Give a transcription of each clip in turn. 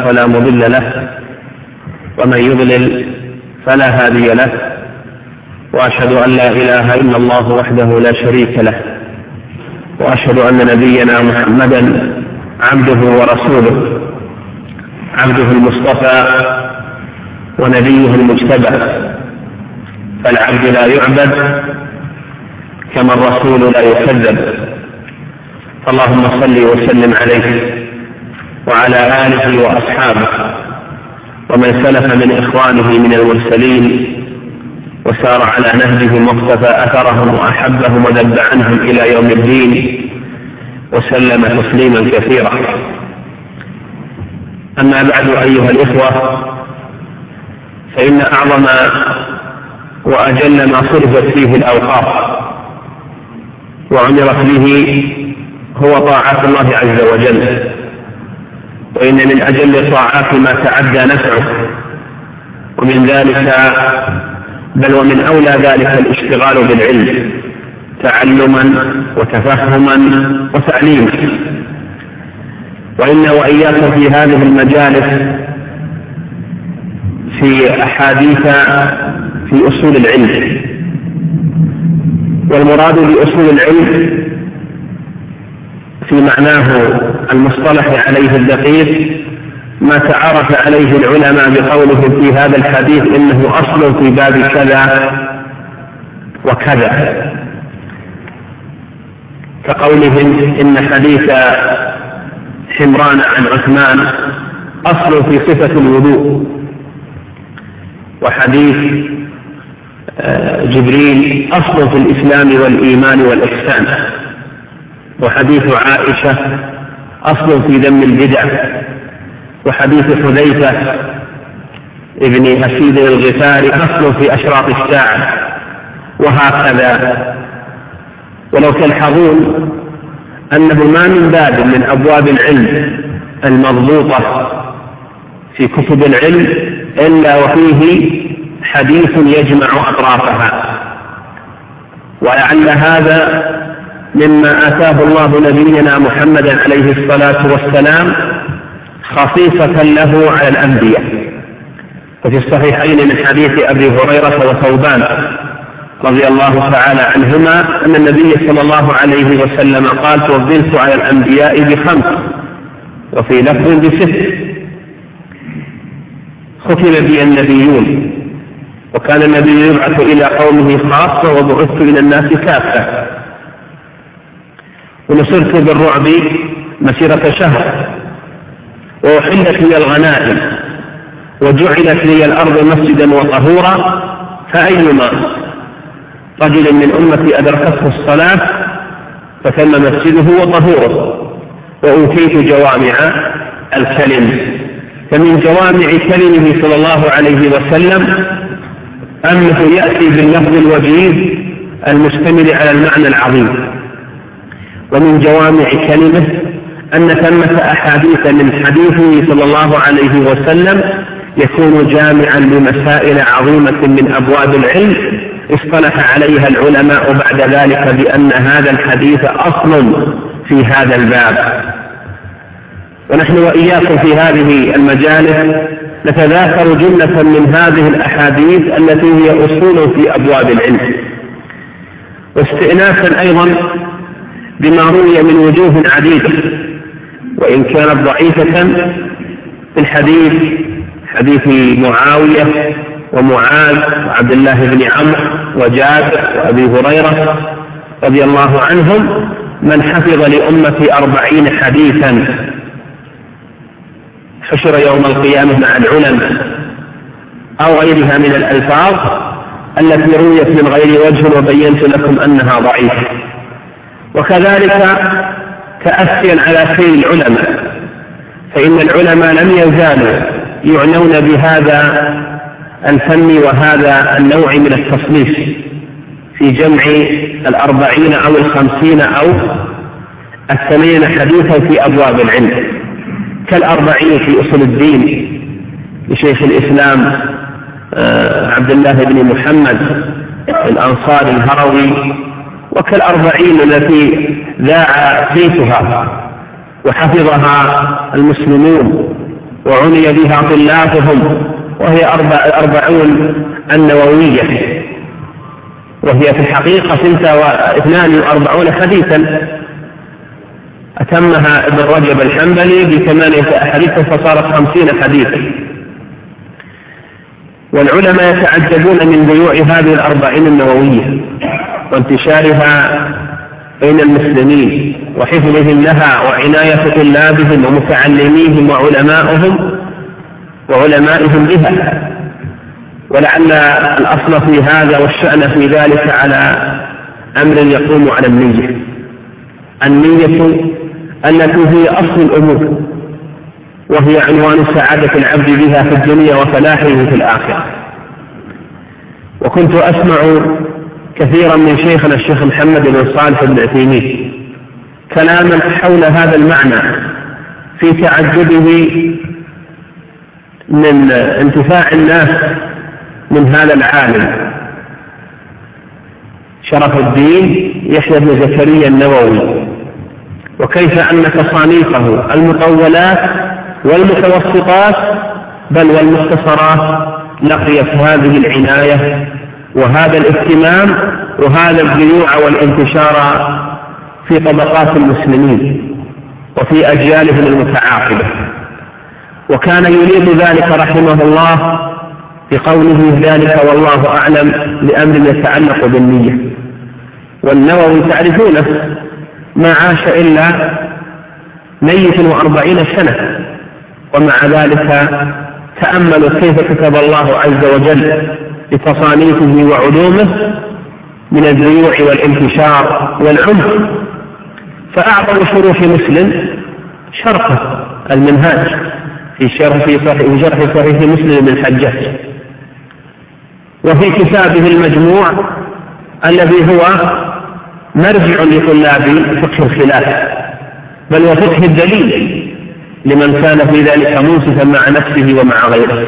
فلا مضل له، ومن يضلل فلا هادي له، وأشهد أن لا إله إلا الله وحده لا شريك له، وأشهد أن نبينا محمدا عبده ورسوله، عبده المصطفى ونبيه المجتبى، فالعبد لا يعبد كما الرسول لا يكذب. فاللهم صل وسلم عليه وعلى آله وأصحابه ومن سلف من إخوانه من المرسلين وسار على نهجهم واقتفى أثرهم وأحبهم وذب عنهم إلى يوم الدين وسلم تسليما كثيرا. أما بعد أيها الإخوة، فإن أعظم وأجل ما صرفت فيه الأوقات وعمرت به هو طاعة الله عز وجل، وإن من أجل الطاعات ما تعدى نفعه، ومن ذلك بل ومن أولى ذلك الاشتغال بالعلم تعلما وتفهما وتعليما. وإن وإياكم في هذه المجالس في أحاديث في أصول العلم، والمراد بأصول العلم في معناه المصطلح عليه الدقيق ما تعرف عليه العلماء بقولهم في هذا الحديث إنه أصل في باب كذا وكذا، كقولهم إن حديث حمران عن عثمان أصل في صفة الوضوء، وحديث جبريل أصل في الإسلام والإيمان والإحسان، وحديث عائشة أصل في ذم البدع، وحديث حذيفة ابن أسيد الغفاري أصل في أشراط الساعة، وهكذا. ولو تلحظون أنه ما من باب من أبواب العلم المضبوطة في كتب العلم إلا وفيه حديث يجمع أطرافها، ولعل هذا مما آتاه الله نبينا محمدا عليه الصلاة والسلام خصيصة له على الأنبياء. وفي الصحيحين من حديث أبي هريرة وثوبان رضي الله تعالى عنهما أن النبي صلى الله عليه وسلم قال: فضلت على الأنبياء ب5، وفي لفظ ب6، ختم بي النبيون، وكان النبي يبعث إلى قومه خاصة وبعثت إلى الناس كافة، ونصرت بالرعب مسيرة شهر، وأحلت لي الغنائم، وجعلت لي الأرض مسجدا وطهورا، فأيما رجل من أمتي أدركته الصلاة فتم مسجده وطهوره. وأوتيت جوامع الكلم، فمن جوامع كلمه صلى الله عليه وسلم أنه يأتي باللفظ الوجيز المشتمل على المعنى العظيم. ومن جوامع كلمه أن ثمة أحاديث من حديثه صلى الله عليه وسلم يكون جامعا لمسائل عظيمة من أبواب العلم اصطلح عليها العلماء بعد ذلك بأن هذا الحديث أصل في هذا الباب. ونحن وإياكم في هذه المجالس نتذاكر جملة من هذه الأحاديث التي هي أصول في أبواب العلم، واستئناسا أيضا بما روي من وجوه عديدة وإن كانت ضعيفة في الحديث، حديث معاوية ومعاذ وعبد الله بن عمرو وجابر وأبي هريرة رضي الله عنهم: من حفظ لأمتي 40 حديثا حشر يوم القيامة مع العلماء، أو غيرها من الألفاظ التي رويت من غير وجه وبينت لكم أنها ضعيفة. وكذلك تأسيا على خير العلماء، فإن العلماء لم يزالوا يعنون بهذا الفن وهذا النوع من التصنيف في جمع 40 أو 50 أو 80 حديثا في أبواب العلم، كال40 في أصول الدين لشيخ الإسلام عبد الله بن محمد الأنصاري الهروي، وكال40 التي ذاع صيتها وحفظها المسلمون وعني بها طلابهم، وهي 40 النووية، وهي في الحقيقة 42 حديثا أتمها ابن رجب الحنبلي ب8 أحاديث فصارت 50 حديثا. والعلماء يتعجبون من بيوع هذه 40 النووية وانتشارها بين المسلمين وحفظهم لها وعناية طلابهم ومتعلميهم وعلمائهم بها. ولعل الأصل في هذا والشأن في ذلك على أمر يقوم على النية التي هي أصل الأمور، وهي عنوان سعادة العبد بها في الدنيا وفلاحه في الآخرة. وكنت أسمع كثيرا من شيخنا الشيخ محمد بن صالح بن عثيمين كلاما حول هذا المعنى في تعجبه من انتفاع الناس من هذا العالم شرف الدين يحيى بن زكريا النووي، وكيف أن تصانيفه المطولات والمتوسطات بل والمختصرات لقيت هذه العناية وهذا الاهتمام وهذا البيوع والانتشار في طبقات المسلمين وفي أجيالهم المتعاقبة. وكان يريد ذلك رحمه الله بقوله ذلك والله أعلم لأمر يتعلق بالنية. والنووي تعرفونه ما عاش إلا 140 سنة، ومع ذلك تأملوا كيف كتب الله عز وجل لتصانيفه وعلومه من البيوع والانتشار والعمق. فأعظم شروح مسلم شرحه المنهاج في شرح صحيح مسلم بن الحجاج، وفي كتابه المجموع الذي هو مرجع لطلاب فقه الخلاف بل وفقه الدليل لمن كان في ذلك منصفا مع نفسه ومع غيره.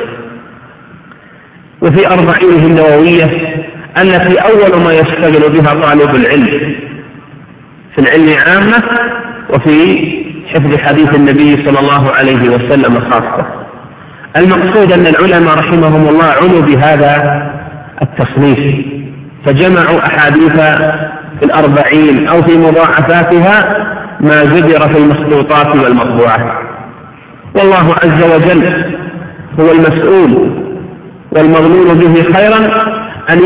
وفي 40 النووية التي أول ما يشتغل بها طالب العلم في العلم عامة وفي حفظ حديث النبي صلى الله عليه وسلم خاصة. المقصود أن العلماء رحمهم الله عنوا بهذا التصنيف فجمعوا أحاديث في 40 أو في مضاعفاتها ما ذكر في المخطوطات والمطبوعات. والله عز وجل هو المسؤول والمظنون به خيرا أن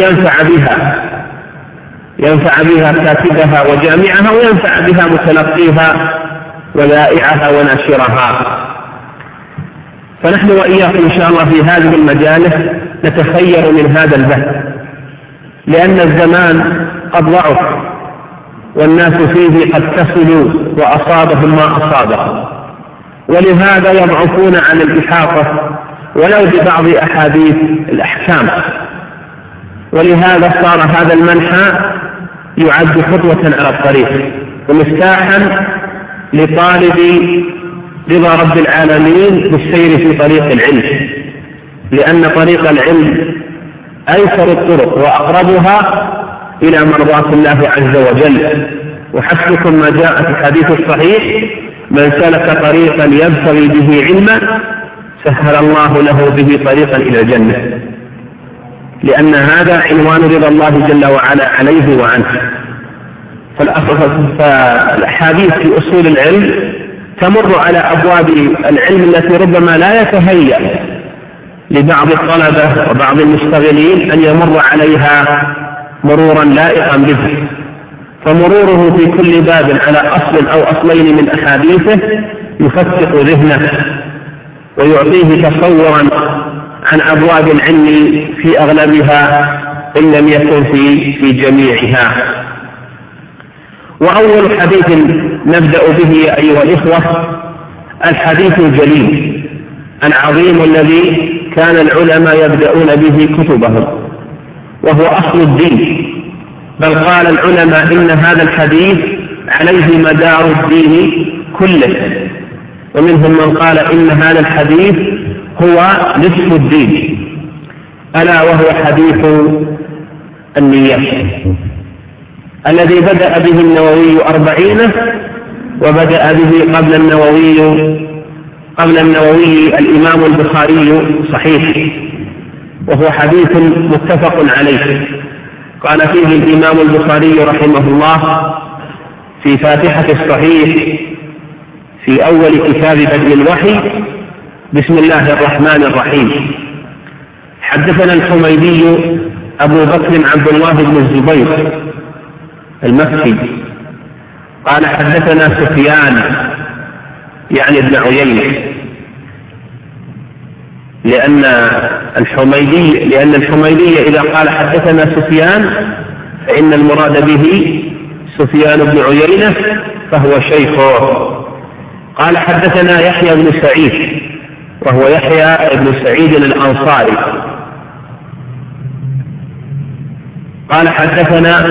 ينفع بها كاتبها وجامعها، وينفع بها متلقيها وذائعها وناشرها. فنحن وإياكم إن شاء الله في هذه المجالس نتخير من هذا البحث، لأن الزمان قد ضعف والناس فيه قد كسلوا وأصابهم ما أصابهم، ولهذا يضعفون عن الإحاطة ولو ببعض أحاديث الأحكام. ولهذا صار هذا المنحى يعد خطوة على الطريق ومفتاحا لطالب رضا رب العالمين بالسير في طريق العلم، لأن طريق العلم أيسر الطرق وأقربها إلى مرضاة الله عز وجل. وحسبكم ما جاء في الحديث الصحيح: من سلك طريقا يبتغي به علما سهل الله له به طريقا إلى الجنة، لأن هذا عنوان رضا الله جل وعلا عليه وعنه. فالأحاديث في أصول العلم تمر على أبواب العلم التي ربما لا يتهيأ لبعض الطلبة وبعض المشتغلين أن يمر عليها مرورا لائقا به، فمروره في كل باب على أصل أو أصلين من أحاديثه يفتق ذهنه ويعطيه تصورا عن أبواب العلم في أغلبها إن لم يكن في جميعها. وأول حديث نبدأ به أيها الإخوة الحديث الجليل العظيم الذي كان العلماء يبدأون به كتبهم، وهو أصل الدين، بل قال العلماء إن هذا الحديث عليه مدار الدين كله، ومنهم من قال إن هذا الحديث هو نصف الدين، ألا وهو حديث النية الذي بدأ به النووي 40، وبدأ به قبل النووي قبل النووي الإمام البخاري صحيح، وهو حديث متفق عليه. قال فيه الإمام البخاري رحمه الله في فاتحة الصحيح في أول كتاب بدء الوحي: بسم الله الرحمن الرحيم. حدثنا الحميدي أبو بكر عبد الله بن الزبير المكي قال حدثنا سفيان يعني ابن عيينة، لأن الحميدي إذا قال حدثنا سفيان فإن المراد به سفيان بن عيينة فهو شيخه. قال حدثنا يحيى بن سعيد وهو يحيى بن سعيد الأنصاري قال حدثنا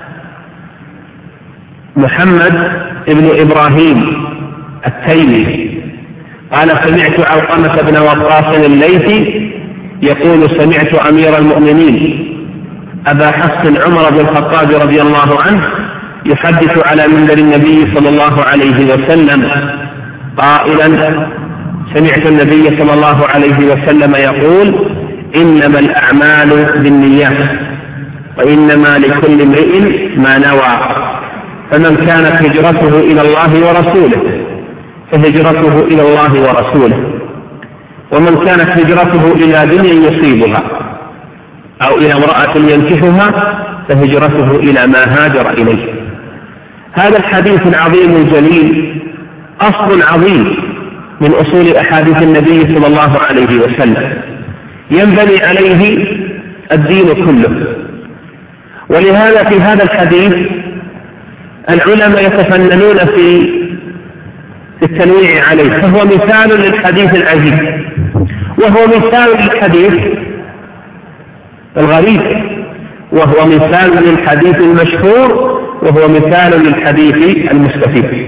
محمد بن إبراهيم التيمي قال سمعت علقمة بن وقاص الليثي يقول سمعت أمير المؤمنين أبا حفص عمر بن الخطاب رضي الله عنه يحدث على منبر النبي صلى الله عليه وسلم قائلا: سمعت النبي صلى الله عليه وسلم يقول: إنما الأعمال بالنيات وإنما لكل امرئ ما نوى، فمن كانت هجرته إلى الله ورسوله فهجرته إلى الله ورسوله، ومن كانت هجرته إلى دنيا يصيبها أو إلى امرأة ينكحها فهجرته إلى ما هاجر إليه. هذا الحديث العظيم الجليل أصل عظيم من أصول أحاديث النبي صلى الله عليه وسلم ينبني عليه الدين كله، ولهذا في هذا الحديث العلماء يتفننون في التنويع عليه، فهو مثال للحديث العزيز، وهو مثال للحديث الغريب، وهو مثال للحديث المشهور، وهو مثال للحديث المستفيد.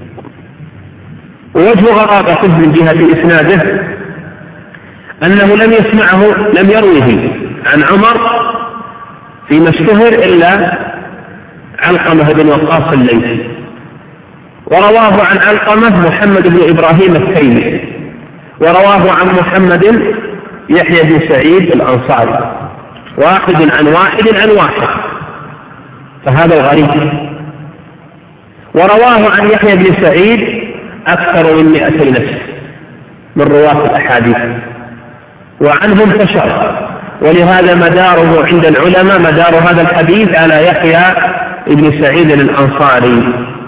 ووجه غرابته من جهة إسناده أنه لم يروه عن عمر فيما اشتهر إلا علقمة بن وقاص الليثي، ورواه عن علقمة محمد بن إبراهيم التيمي، ورواه عن محمد يحيى بن سعيد الأنصاري، واحد عن واحد، فهذا الغريب. ورواه عن يحيى بن سعيد أكثر من 200 نفس من رواة الأحاديث، وعنهم انتشر، ولهذا مداره عند العلماء مدار هذا الحديث على يحيى بن سعيد الأنصاري.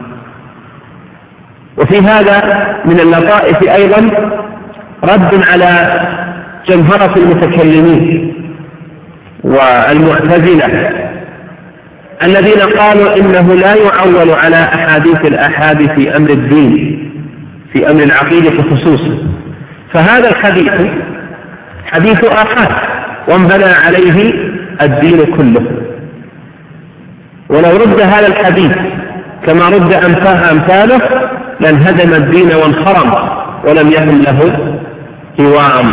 وفي هذا من اللطائف أيضا رد على جمهرة المتكلمين والمعتزلة الذين قالوا إنه لا يعول على أحاديث الآحاد في أمر الدين، في أمر العقيدة خصوصا، فهذا الحديث حديث آحاد وانبنى عليه الدين كله. ولو رد هذا الحديث كما رد أمثاله لانهدم الدين وانخرم ولم يكن له قوام.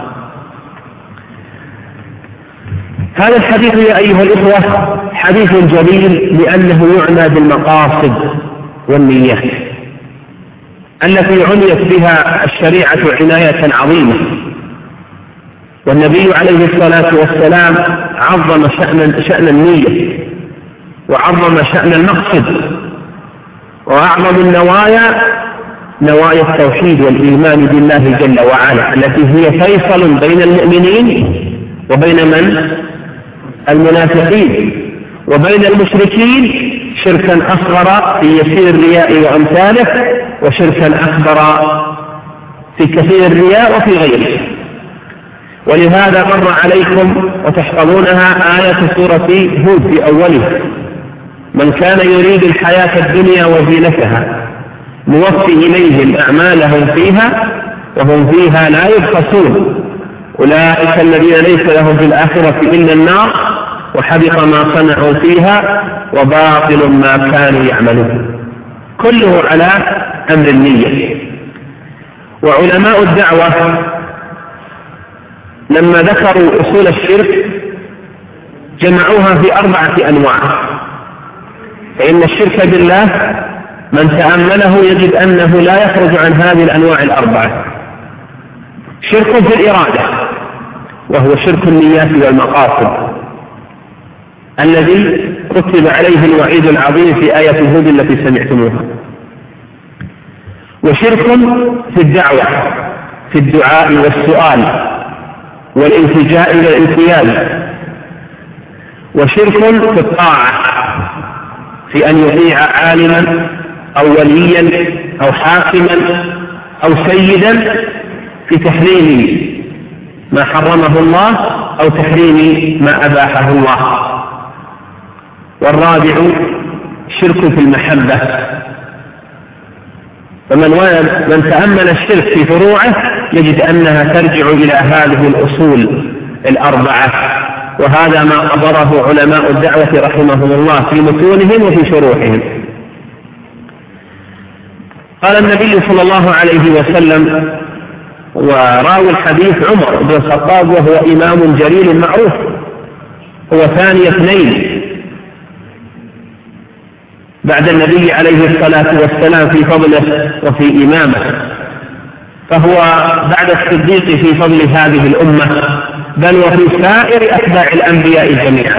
هذا الحديث يا أيها الإخوة حديث جليل لأنه يعنى بالمقاصد والنيات التي عنيت بها الشريعة عناية عظيمة، والنبي عليه الصلاة والسلام عظم شأن النية وعظم شأن المقصد، وأعظم النوايا نوايا التوحيد والإيمان بالله جل وعلا التي هي فيصل بين المؤمنين وبين من؟ المنافقين، وبين المشركين شركا أصغر في يسير الرياء وأمثاله، وشركا أكبر في كثير الرياء وفي غيره. ولهذا مر عليكم وتحفظونها آية سورة هود في أوله: من كان يريد الحياة الدنيا وزينتها نوفي إليهم أعمالهم فيها وهم فيها لا يبخسون أولئك الذين ليس لهم في الآخرة إلا النار وحبط ما صنعوا فيها وباطل ما كانوا يعملون. كله على أمر النية. وعلماء الدعوة لما ذكروا أصول الشرك جمعوها في 4 أنواع، فإن الشرك بالله من تأمله يجد أنه لا يخرج عن هذه الأنواع 4. شرك في الإرادة، وهو شرك النيات والمقاصد الذي كتب عليه الوعيد العظيم في آية هود التي سمعتموها. وشرك في الدعوة، في الدعاء والسؤال والالتجاء إلى الانقياد. وشرك في الطاعة، في أن يطيع عالما أو وليا أو حاكما أو سيدا في تحريم ما حرمه الله أو تحريم ما أباحه الله. والرابع شرك في المحبة. فمن تأمل الشرك في فروعه يجد أنها ترجع إلى هذه الأصول الأربعة، وهذا ما قدره علماء الدعوة رحمهم الله في متونهم وفي شروحهم. قال النبي صلى الله عليه وسلم، وراوي الحديث عمر بن الخطاب وهو إمام جليل معروف، هو ثاني اثنين بعد النبي عليه الصلاة والسلام في فضله وفي إمامه، فهو بعد الصديق في فضل هذه الأمة، بل وفي سائر أتباع الأنبياء جميعا.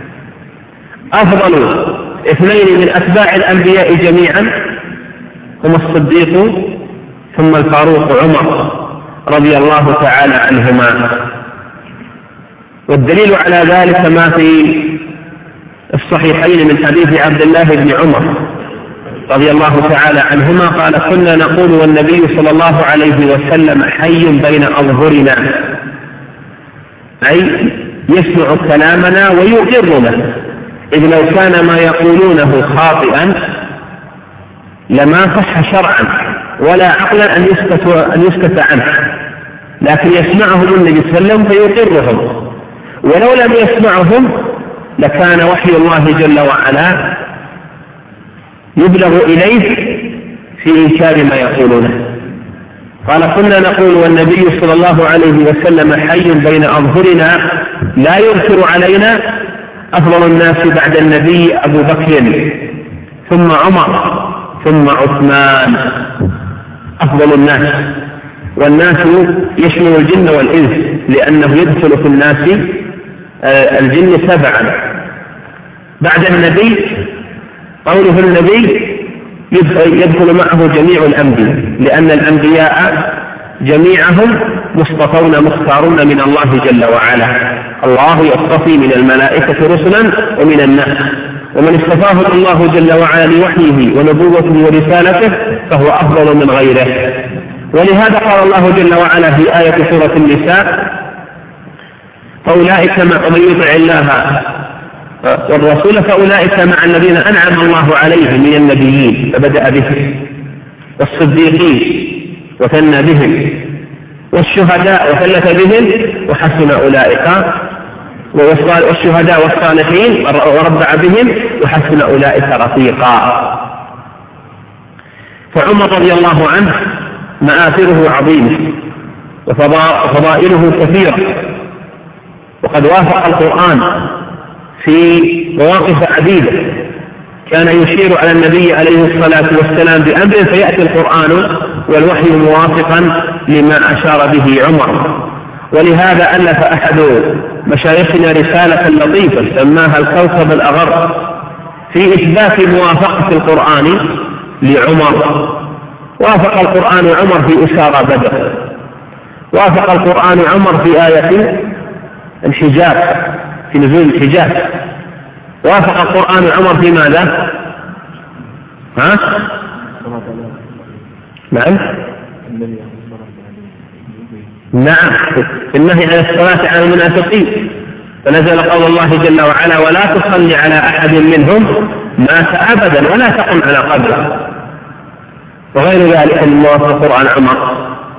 أفضل اثنين من أتباع الأنبياء جميعا هم الصديق ثم الفاروق عمر رضي الله تعالى عنهما. والدليل على ذلك ما في الصحيحين من حديث عبد الله بن عمر رضي الله تعالى عنهما قال: كنا نقول والنبي صلى الله عليه وسلم حي بين أظهرنا، أي يسمع كلامنا ويقرنا، إذ لو كان ما يقولونه خاطئا لما صح شرعا ولا عقلا أن يسكت عنه، لكن يسمعهم النبي صلى الله عليه وسلم فيقرهم، ولو لم يسمعهم لكان وحي الله جل وعلا يبلغ إليه في إنكار ما يقولونه. قال: كنا نقول والنبي صلى الله عليه وسلم حي بين أظهرنا لا ينكر علينا، أفضل الناس بعد النبي أبو بكر ثم عمر ثم عثمان، أفضل الناس. والناس يشمل الجن والإنس، لأنه يدخل في الناس الجن 7 بعد النبي. قوله النبي يدخل معه جميع الأنبياء، لأن الأنبياء جميعهم مصطفون مختارون من الله جل وعلا. الله يصطفي من الملائكة رسلا ومن الناس، ومن اصطفاه الله جل وعلا لوحيه ونبوته ورسالته فهو أفضل من غيره. ولهذا قال الله جل وعلا في آية سورة النساء: فأولئك مع من يطع الله والرسول فأولئك مع الذين أنعم الله عليهم من النبيين، فبدأ بهم، والصديقين وثنى بهم، والشهداء وثلث بهم، وحسن أولئك، والشهداء والصالحين وربع بهم، وحسن أولئك رفيقا. فعمر رضي الله عنه مآثره عظيمة وفضائله كثيرة، وقد وافق القرآن في مواقف عديدة، كان يشير على النبي عليه الصلاة والسلام بأمر فيأتي القرآن والوحي موافقا لما أشار به عمر. ولهذا ألف أحد مشايخنا رسالة لطيفة سماها الكوكب الأغر في إثبات موافقة القرآن لعمر. وافق القرآن عمر في أسارى بدر، وافق القرآن عمر في آية الحجاب، في نزول الحجاب، وافق القرآن عمر في ماذا؟ نعم، في النهي عن الصلاة على المنافقين، فنزل قول الله جل وعلا: ولا تصلي على أحد منهم مات أبدا ولا تقم على قبره. وغير ذلك من موافق القرآن عمر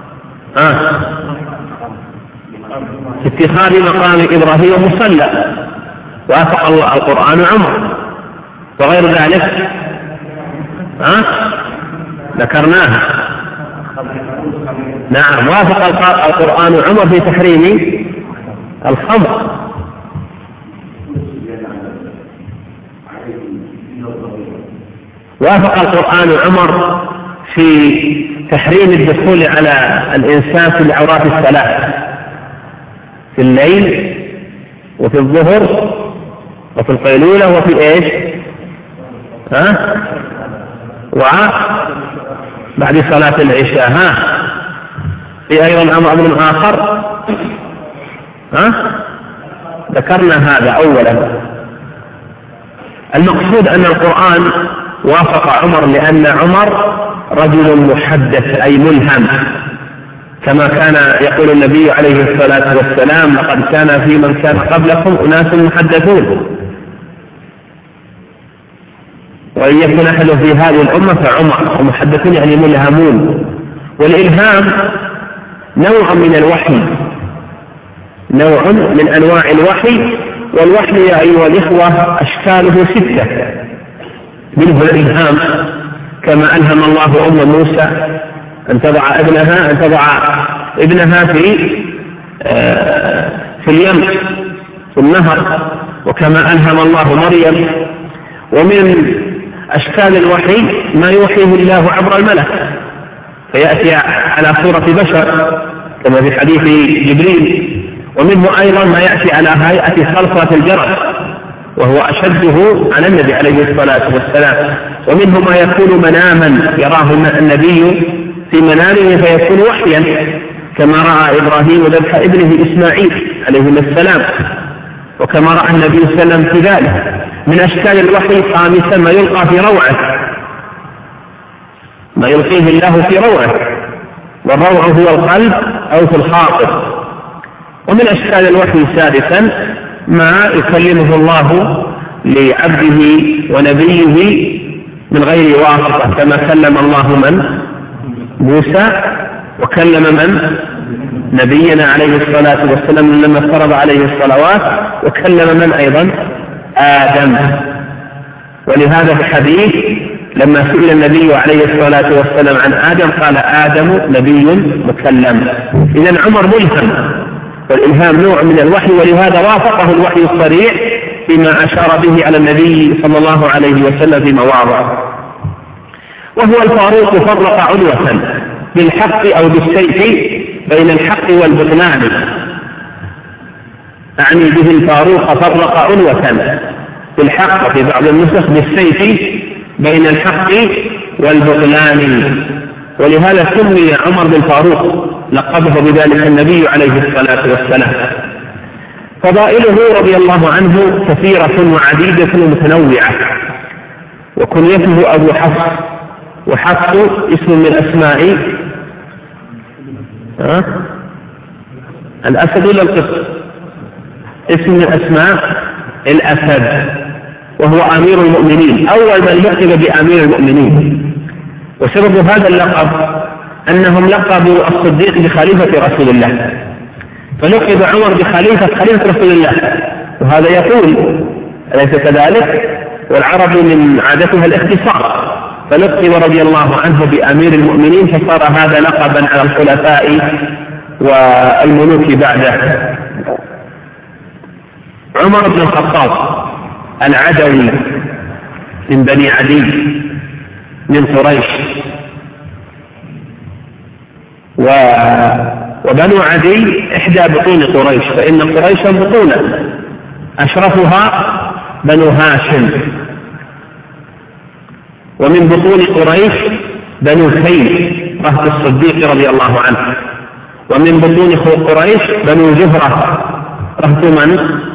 اتخاذ مقام إبراهيم مصلى، وافق القرآن عمر. وغير ذلك ذكرناها. نعم، وافق القرآن عمر في تحريم الخمر. وافق القرآن عمر في تحريم الدخول على الإنسان في العورات الثلاث، في الليل وفي الظهر وفي القيلولة وفي إيش؟ وبعد صلاة العشاء. في أيضا أمر آخر ذكرنا هذا أولا. المقصود أن القرآن وافق عمر لأن عمر رجل محدث أي ملهم، كما كان يقول النبي عليه الصلاة والسلام: لقد كان في من كان قبلكم أناس محدثون. وإن يكن أحد في هذه الأمة فعمر. ومحدثون يعني ملهمون. والإلهام نوع من الوحي، نوع من أنواع الوحي. والوحي يا أيها الإخوة أشكاله 6، منه الإلهام كما ألهم الله أم موسى أن تضع ابنها في اليم في النهر، وكما ألهم الله مريم. ومن أشكال الوحي ما يوحيه الله عبر الملك، فيأتي على صورة بشر كما في حديث جبريل. ومنه أيضا ما يأتي على هيئة صلصة الجرس، وهو أشده على النبي عليه الصلاة والسلام. ومنه ما يكون مناما يراه النبي في منامه فيكون وحيا، كما رأى إبراهيم ذبح ابنه إسماعيل عليه السلام، وكما رأى النبي صلى الله عليه وسلم في ذلك. من أشكال الوحي خامسا ما يلقى في روعه، ما يلقيه الله في روعه، والروع هو القلب أو في الخاطر. ومن أشكال الوحي سادسا ما يكلمه الله لعبده ونبيه من غير واسطة، كما كلم الله من موسى، وكلم من نبينا عليه الصلاة والسلام لما فرض عليه الصلوات، وكلم من أيضا آدم. ولهذا في الحديث لما سئل النبي عليه الصلاة والسلام عن آدم قال: آدم نبي مكلم. إذن عمر ملهم، والإلهام نوع من الوحي، ولهذا وافقه الوحي الصريح فيما أشار به على النبي صلى الله عليه وسلم في مواضع. وهو الفاروق فرق عنوة بالحق أو بالسيف بين الحق والبطلان. أعني به الفاروق فرق عنوة بالحق في بعض النسخ بالسيف بين الحق والبطلان. ولهذا سمي عمر بالفاروق، لقبه بذلك النبي عليه الصلاة والسلام. فضائله رضي الله عنه كثيرة وعديدة ومتنوعة. وكنيته أبو حفص، وحفص اسم من أسماء الأسد ولا القط؟ اسم من أسماء الأسد، وهو أمير المؤمنين، أول من لقب بأمير المؤمنين. وسبب هذا اللقب أنهم لقبوا الصديق بخليفة رسول الله، فلقب عمر بخليفة رسول الله، وهذا يقول أليس كذلك؟ والعرب من عادتها الاختصار، فلقب رضي الله عنه بأمير المؤمنين، فصار هذا لقبا على الخلفاء والملوك بعده. عمر بن الخطاب العدوي من بني عدي من قريش، وبنو عدي إحدى بطون قريش، فإن قريشا بطونا أشرفها بنو هاشم. ومن بطون قريش بنو كيل رهط الصديق رضي الله عنه. ومن بطون قريش بنو زهرة رهط من؟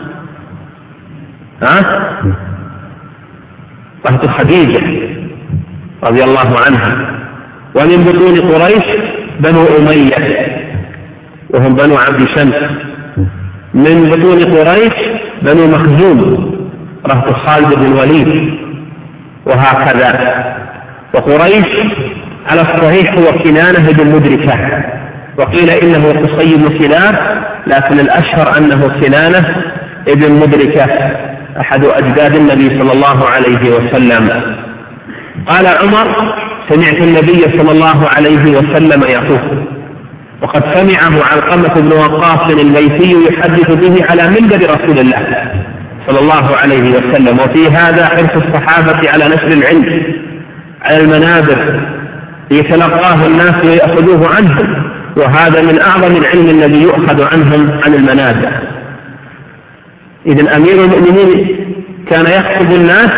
رهط خديجة رضي الله عنها. ومن بطون قريش بنو أمية وهم بنو عبد شمس. من بطون قريش بنو مخزوم رهط خالد بن الوليد، وهكذا. وقريش على الصحيح هو كنانة بن مدركة، وقيل إنه قصي بن كلاب، لكن الأشهر أنه كنانة بن مدركة أحد أجداد النبي صلى الله عليه وسلم. قال عمر: سمعت النبي صلى الله عليه وسلم يقول، وقد سمعه علقمة بن وقاص الليثي يحدث به على منبر رسول الله صلى الله عليه وسلم. وفي هذا حرص الصحابة على نشر العلم على المنابر يتلقاه الناس ويأخذوه عنه، وهذا من أعظم العلم الذي يؤخذ عنهم عن المنازع. إذن أمير المؤمنين كان يخطب الناس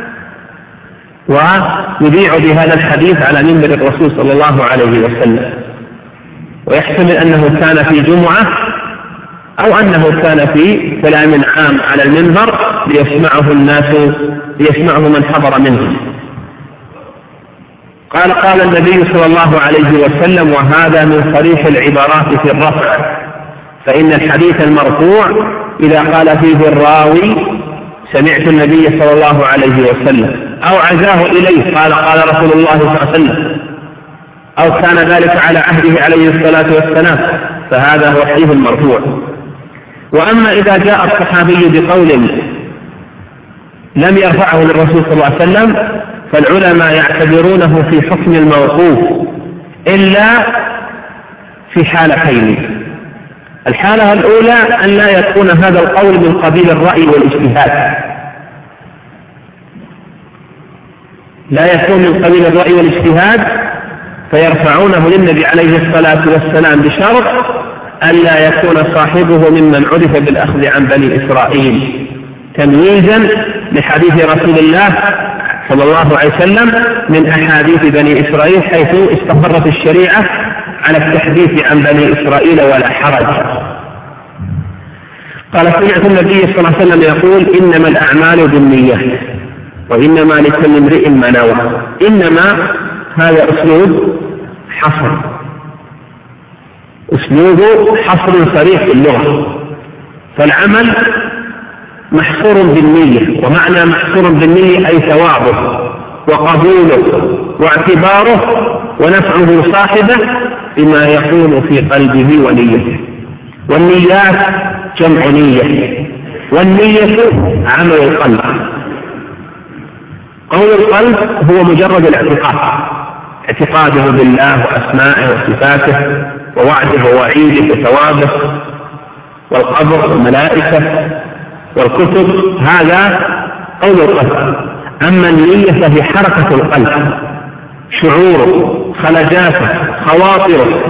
ويذيع بهذا الحديث على منبر الرسول صلى الله عليه وسلم، ويحتمل أنه كان في جمعة أو أنه كان في كلام عام على المنبر ليسمعه الناس، ليسمعه من حضر منهم. قال النبي صلى الله عليه وسلم: وهذا من صريح العبارات في الرفع، فإن الحديث المرفوع إذا قال فيه الراوي سمعت النبي صلى الله عليه وسلم أو عزاه إليه قال رسول الله صلى الله عليه وسلم، أو كان ذلك على عهده عليه الصلاة والسلام، فهذا هو الحديث المرفوع. وأما إذا جاء الصحابي بقول لم يرفعه للرسول صلى الله عليه وسلم فالعلماء يعتبرونه في حكم الموقوف إلا في حالتين: الحالة الأولى أن لا يكون هذا القول من قبيل الرأي والاجتهاد، لا يكون من قبيل الرأي والاجتهاد فيرفعونه للنبي عليه الصلاة والسلام بشرط ألا يكون صاحبه ممن عرف بالأخذ عن بني إسرائيل، تمييزا لحديث رسول الله صلى الله عليه وسلم من أحاديث بني إسرائيل حيث استقرت الشريعة على التحديث عن بني إسرائيل ولا حرج. قال: سمعت النبي صلى الله عليه وسلم يقول: إنما الأعمال بالنيات وإنما لكل امرئ ما نوى. إنما هذا أسلوب حصر، أسلوب حصر صريح في اللغة، فالعمل محصور بالنية، ومعنى محصور بالنية أي ثوابه وقبوله واعتباره ونفعه صاحبه بما يكون في قلبه ونيته. والنيات جمع نية، والنية عمل القلب. قول القلب هو مجرد الاعتقاد، اعتقاده بالله وأسمائه وصفاته ووعده ووعيده وثوابه والقبر والملائكة والكتب، هذا قول القلب. أما النية فهي حركة القلب، شعوره، خلجاته، خواطره،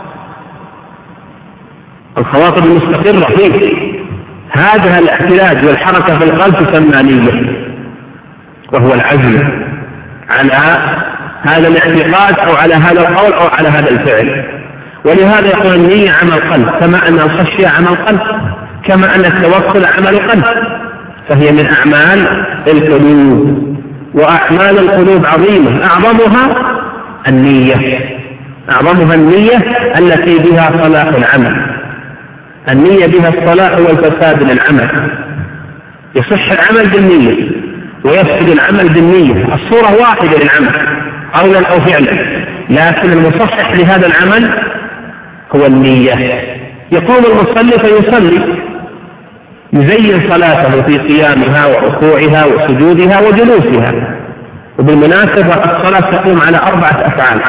الخواطر المستقرة فيه، هذا الاعتلاج والحركة في القلب تسمى نية، وهو العزم على هذا الاعتقاد أو على هذا القول أو على هذا الفعل. ولهذا يقول النية عمل قلب، كما أن الخشية عمل قلب، كما أن التوكل عمل قلب، فهي من أعمال القلوب. وأعمال القلوب عظيمة، أعظمها النية، أعظمها النية التي بها صلاح العمل. النية بها الصلاح والفساد للعمل، يصح العمل بالنية ويفسد العمل بالنية، الصورة واحدة للعمل قولا أو فعلا، لكن المصحح لهذا العمل هو النية. يقوم المصلي فيصلي، يزين صلاته في قيامها وركوعها وسجودها وجلوسها. وبالمناسبة الصلاة تقوم على 4 أفعال: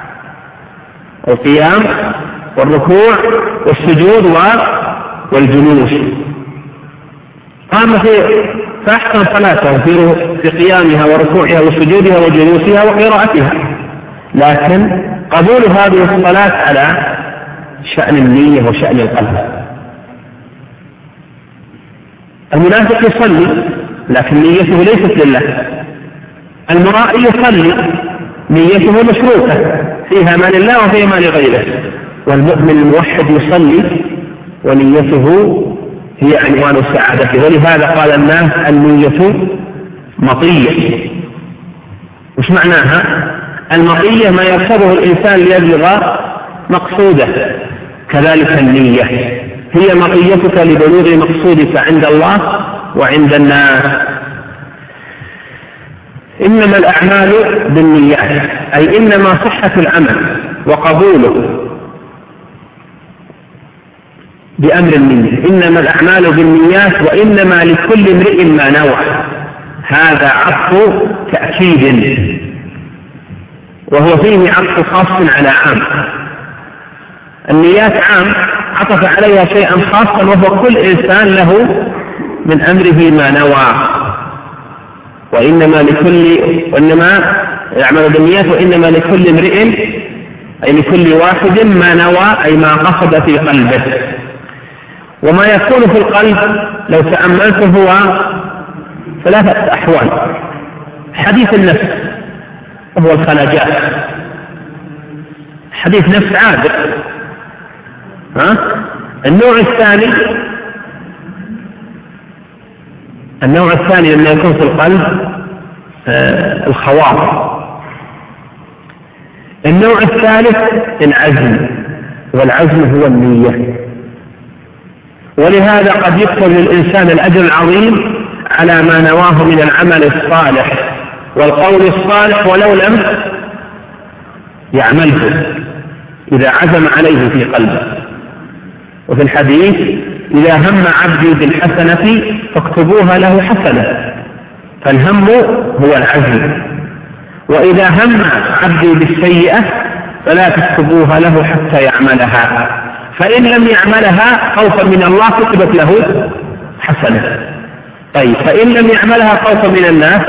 القيام والركوع والسجود والجلوس. قام فأحسن صلاته في قيامها وركوعها وسجودها وجلوسها وقراءتها، لكن قبول هذه الصلاة على شأن النية وشأن القلب. المنافق يصلي لكن نيته ليست لله، المرائي يصلي نيته مشروطة، فيها ما لله وفيها ما لغيره، والمؤمن الموحد يصلي ونيته هي عنوان السعادة. ولهذا قال الناس النية مطية. وش معناها؟ المطية ما يركبه الإنسان ليبلغ مقصوده، كذلك النية هي مطيتك لبلوغ مقصودك عند الله وعند الناس. إنما الأعمال بالنيات، أي إنما صحة العمل وقبوله بأمر النية. إنما الأعمال بالنيات وإنما لكل امرئ ما نوى، هذا عطف تأكيد، وهو فيه عطف خاص على عام. النيات عام عطف عليها شيئا خاصا، وهو كل إنسان له من أمره ما نوى. وإنما الأعمال بالنيات وإنما لكل امرئ أي لكل واحد ما نوى أي ما قصد في قلبه. وما يكون في القلب لو تأملته هو ثلاثة أحوال: حديث النفس وهو الخلاجات، حديث نفس عادل. النوع الثاني لما يكون في القلب الخواطر. النوع الثالث العزم، والعزم هو النية. ولهذا قد يكتب للإنسان الأجر العظيم على ما نواه من العمل الصالح والقول الصالح ولو لم يعمله إذا عزم عليه في قلبه. وفي الحديث: إذا هم عبدي بالحسنة فاكتبوها له حسنة، فالهم هو العزم. وإذا هم عبدي بالسيئة فلا تكتبوها له حتى يعملها، فإن لم يعملها خوفا من الله كتبت له حسنة. طيب فإن لم يعملها خوفا من الناس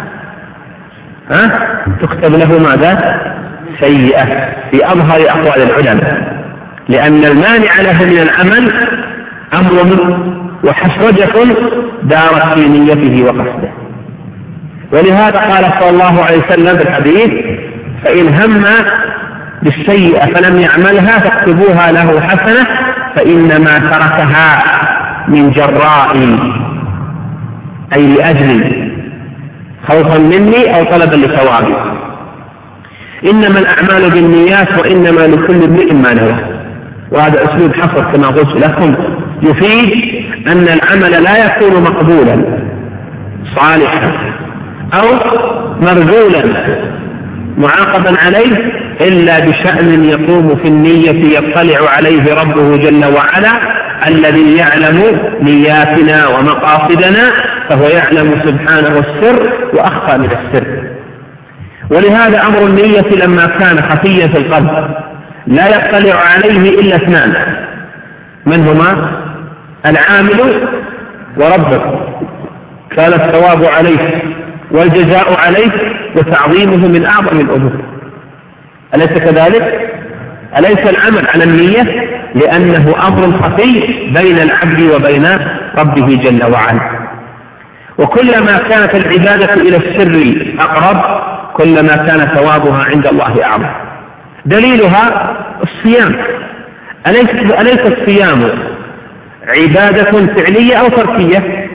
تكتب له ماذا؟ سيئة، في أظهر أقوال العلماء، لأن المانع له من العمل أمر وحسرجة دارت في نيته وقصده. ولهذا قال صلى الله عليه وسلم في الحديث: فإن هم بالسيئة فلم يعملها فاكتبوها له حسنة، فإنما تركها من جراء أي لأجل خوفا مني أو طلبا لثوابي. إنما الأعمال بالنيات وإنما لكل امرئ ما نوى. وهذا أسلوب حصر كما قلت لكم يفيد أن العمل لا يكون مقبولا صالحا أو مرجولا معاقبا عليه إلا بشأن يقوم في النية يطلع عليه ربه جل وعلا الذي يعلم نياتنا ومقاصدنا، فهو يعلم سبحانه السر وأخفى من السر. ولهذا أمر النية لما كان خفيا في القلب لا يطلع عليه إلا اثنان، من هما؟ العامل وربه، كان الثواب عليه والجزاء عليه وتعظيمه من أعظم الأمور. أليس كذلك؟ أليس العمل على النية لأنه أمر خفي بين العبد وبين ربه جل وعلا. وكلما كانت العبادة إلى السر أقرب كلما كان ثوابها عند الله أعظم. دليلها الصيام. أليس الصيام عبادة فعلية أو تركية؟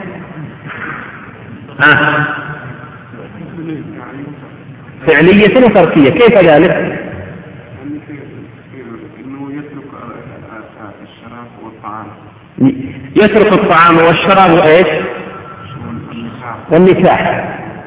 فعلية وتركية. كيف ذلك؟ يترك الطعام والشراب وإيش؟ والنكاح.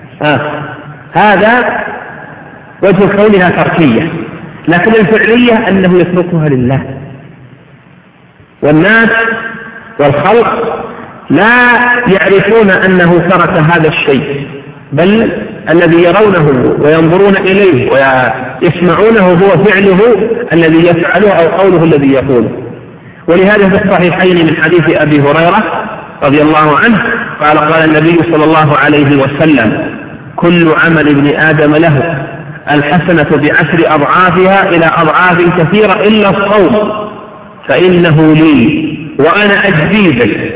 هذا وجه كونها تركية، لكن الفعلية أنه يتركها لله. والناس والخلق لا يعرفون أنه ترك هذا الشيء، بل الذي يرونه وينظرون إليه ويسمعونه هو فعله الذي يفعله أو قوله الذي يقوله. ولهذا في الصحيحين من حديث أبي هريرة رضي الله عنه قال: قال النبي صلى الله عليه وسلم: كل عمل ابن آدم له الحسنة بعشر أضعافها إلى أضعاف كثيرة إلا الصوم فإنه لي وأنا أجزي به.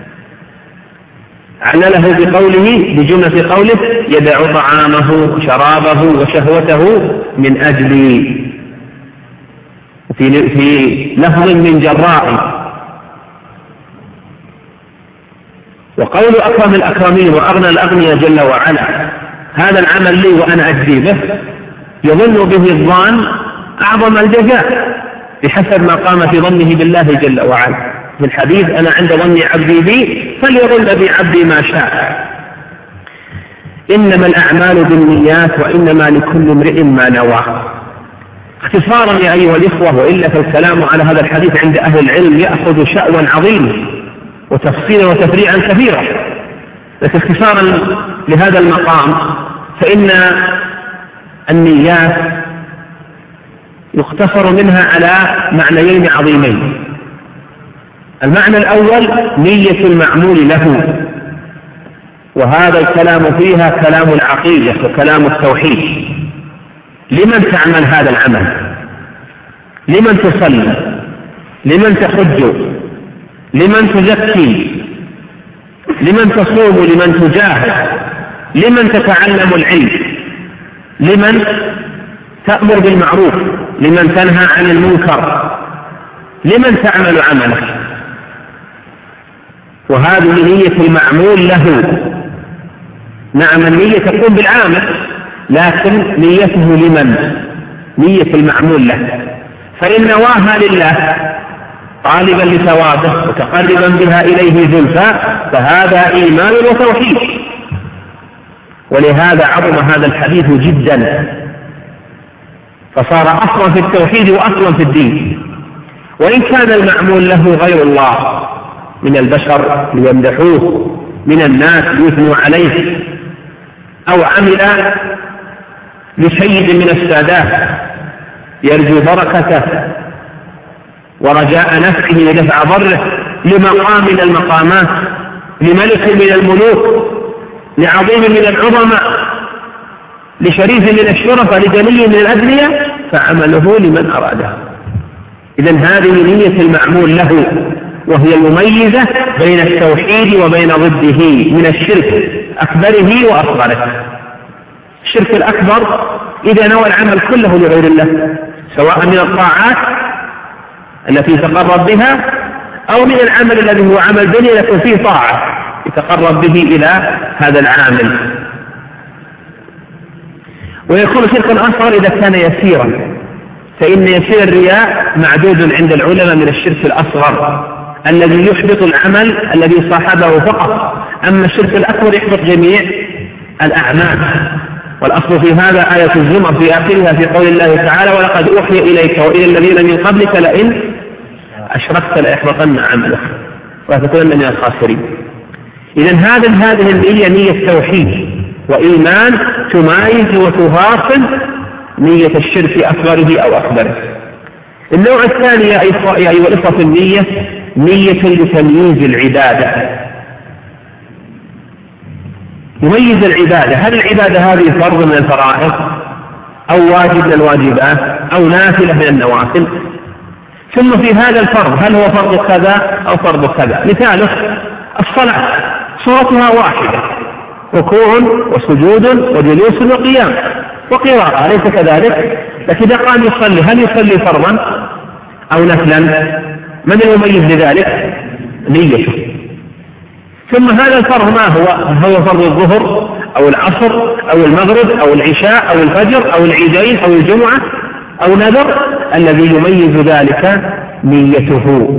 علله بقوله بجملة قوله: يدع طعامه وشرابه وشهوته من أجلي، في لفظ من جراء. وقول أكرم الأكرمين وأغنى الأغنياء جل وعلا: هذا العمل لي وأنا أجزي به، يظن به الظان أعظم الجزاء بحسب ما قام في ظنه بالله جل وعلا. في الحديث: أنا عند ظن عبدي بي فليظن بي عبدي ما شاء. إنما الأعمال بالنيات وإنما لكل امرئ ما نوى. اختصارا يا أيها الإخوة، وإلا فالكلام على هذا الحديث عند أهل العلم يأخذ شأوا عظيما وتفصيلا وتفريعا كثيرا، لكن اختصارا لهذا المقام فإن النيات يختصر منها على معنيين عظيمين. المعنى الأول نية المعمول له، وهذا الكلام فيها كلام العقيدة وكلام التوحيد، لمن تعمل هذا العمل؟ لمن تصلي؟ لمن تحج؟ لمن تزكي؟ لمن تصوم؟ لمن تجاهد؟ لمن تتعلم العلم؟ لمن تأمر بالمعروف؟ لمن تنهى عن المنكر؟ لمن تعمل عملك؟ وهذه نية المعمول له. نعم، النية تكون بالعامل، لكن نيته لمن؟ نية المعمول له. فإن نواها لله طالبا لثوابه وتقربا بها إليه زلفى فهذا إيمان وتوحيد. ولهذا عظم هذا الحديث جدا، فصار أصلا في التوحيد وأصلا في الدين. وإن كان المعمول له غير الله من البشر ليمدحوه، من الناس ليثنوا عليه، أو عمل لسيد من السادات يرجو بركته ورجاء نفعه ودفع ضره، لمقام من المقامات، لملك من الملوك، لعظيم من العظماء، لشريف من الشرفاء، لجلي من الأدنياء، فعمله لمن أراده. إذن هذه نية المعمول له، وهي المميزة بين التوحيد وبين ضده من الشرك أكبره وأصغره. الشرك الأكبر إذا نوى العمل كله لغير الله، سواء من الطاعات التي يتقرب بها أو من العمل الذي هو عمل دنيا لكن فيه طاعة يتقرب به إلى هذا العامل. ويكون شركا أصغر إذا كان يسيرا، فإن يسير الرياء معدود عند العلماء من الشرك الأصغر الذي يحبط العمل الذي صاحبه فقط. أما الشرك الأكبر يحبط جميع الأعمال. والأصل في هذا آية الزمر في آخرها في قول الله تعالى: ولقد أوحي إليك وإلى الذين من قبلك لئن أشركت ليحبطن عملك وتكونن من الخاسرين. إذن هذه النية نية توحيد وإيمان تمايز وتفاصل نية الشرك أصغره أو أكبره. النوع الثاني يا أيها الإخوة النية نية لتمييز العبادة، يميز العبادة. هل العبادة هذه فرض من الفرائض أو واجب من الواجبات أو نافلة من النوافل؟ ثم في هذا الفرض هل هو فرض كذا أو فرض كذا؟ مثاله الصلاة صورتها واحدة: ركوع وسجود وجلوس وقيام وقراءة، أليس كذلك؟ لكن إذا قام يصلي هل يصلي فرضا أو نفلا؟ من المميز لذلك؟ نيته. ثم هذا الفرض ما هو فرض الظهر أو العصر أو المغرب أو العشاء أو الفجر أو العيدين أو الجمعة أو نذر؟ الذي يميز ذلك نيته.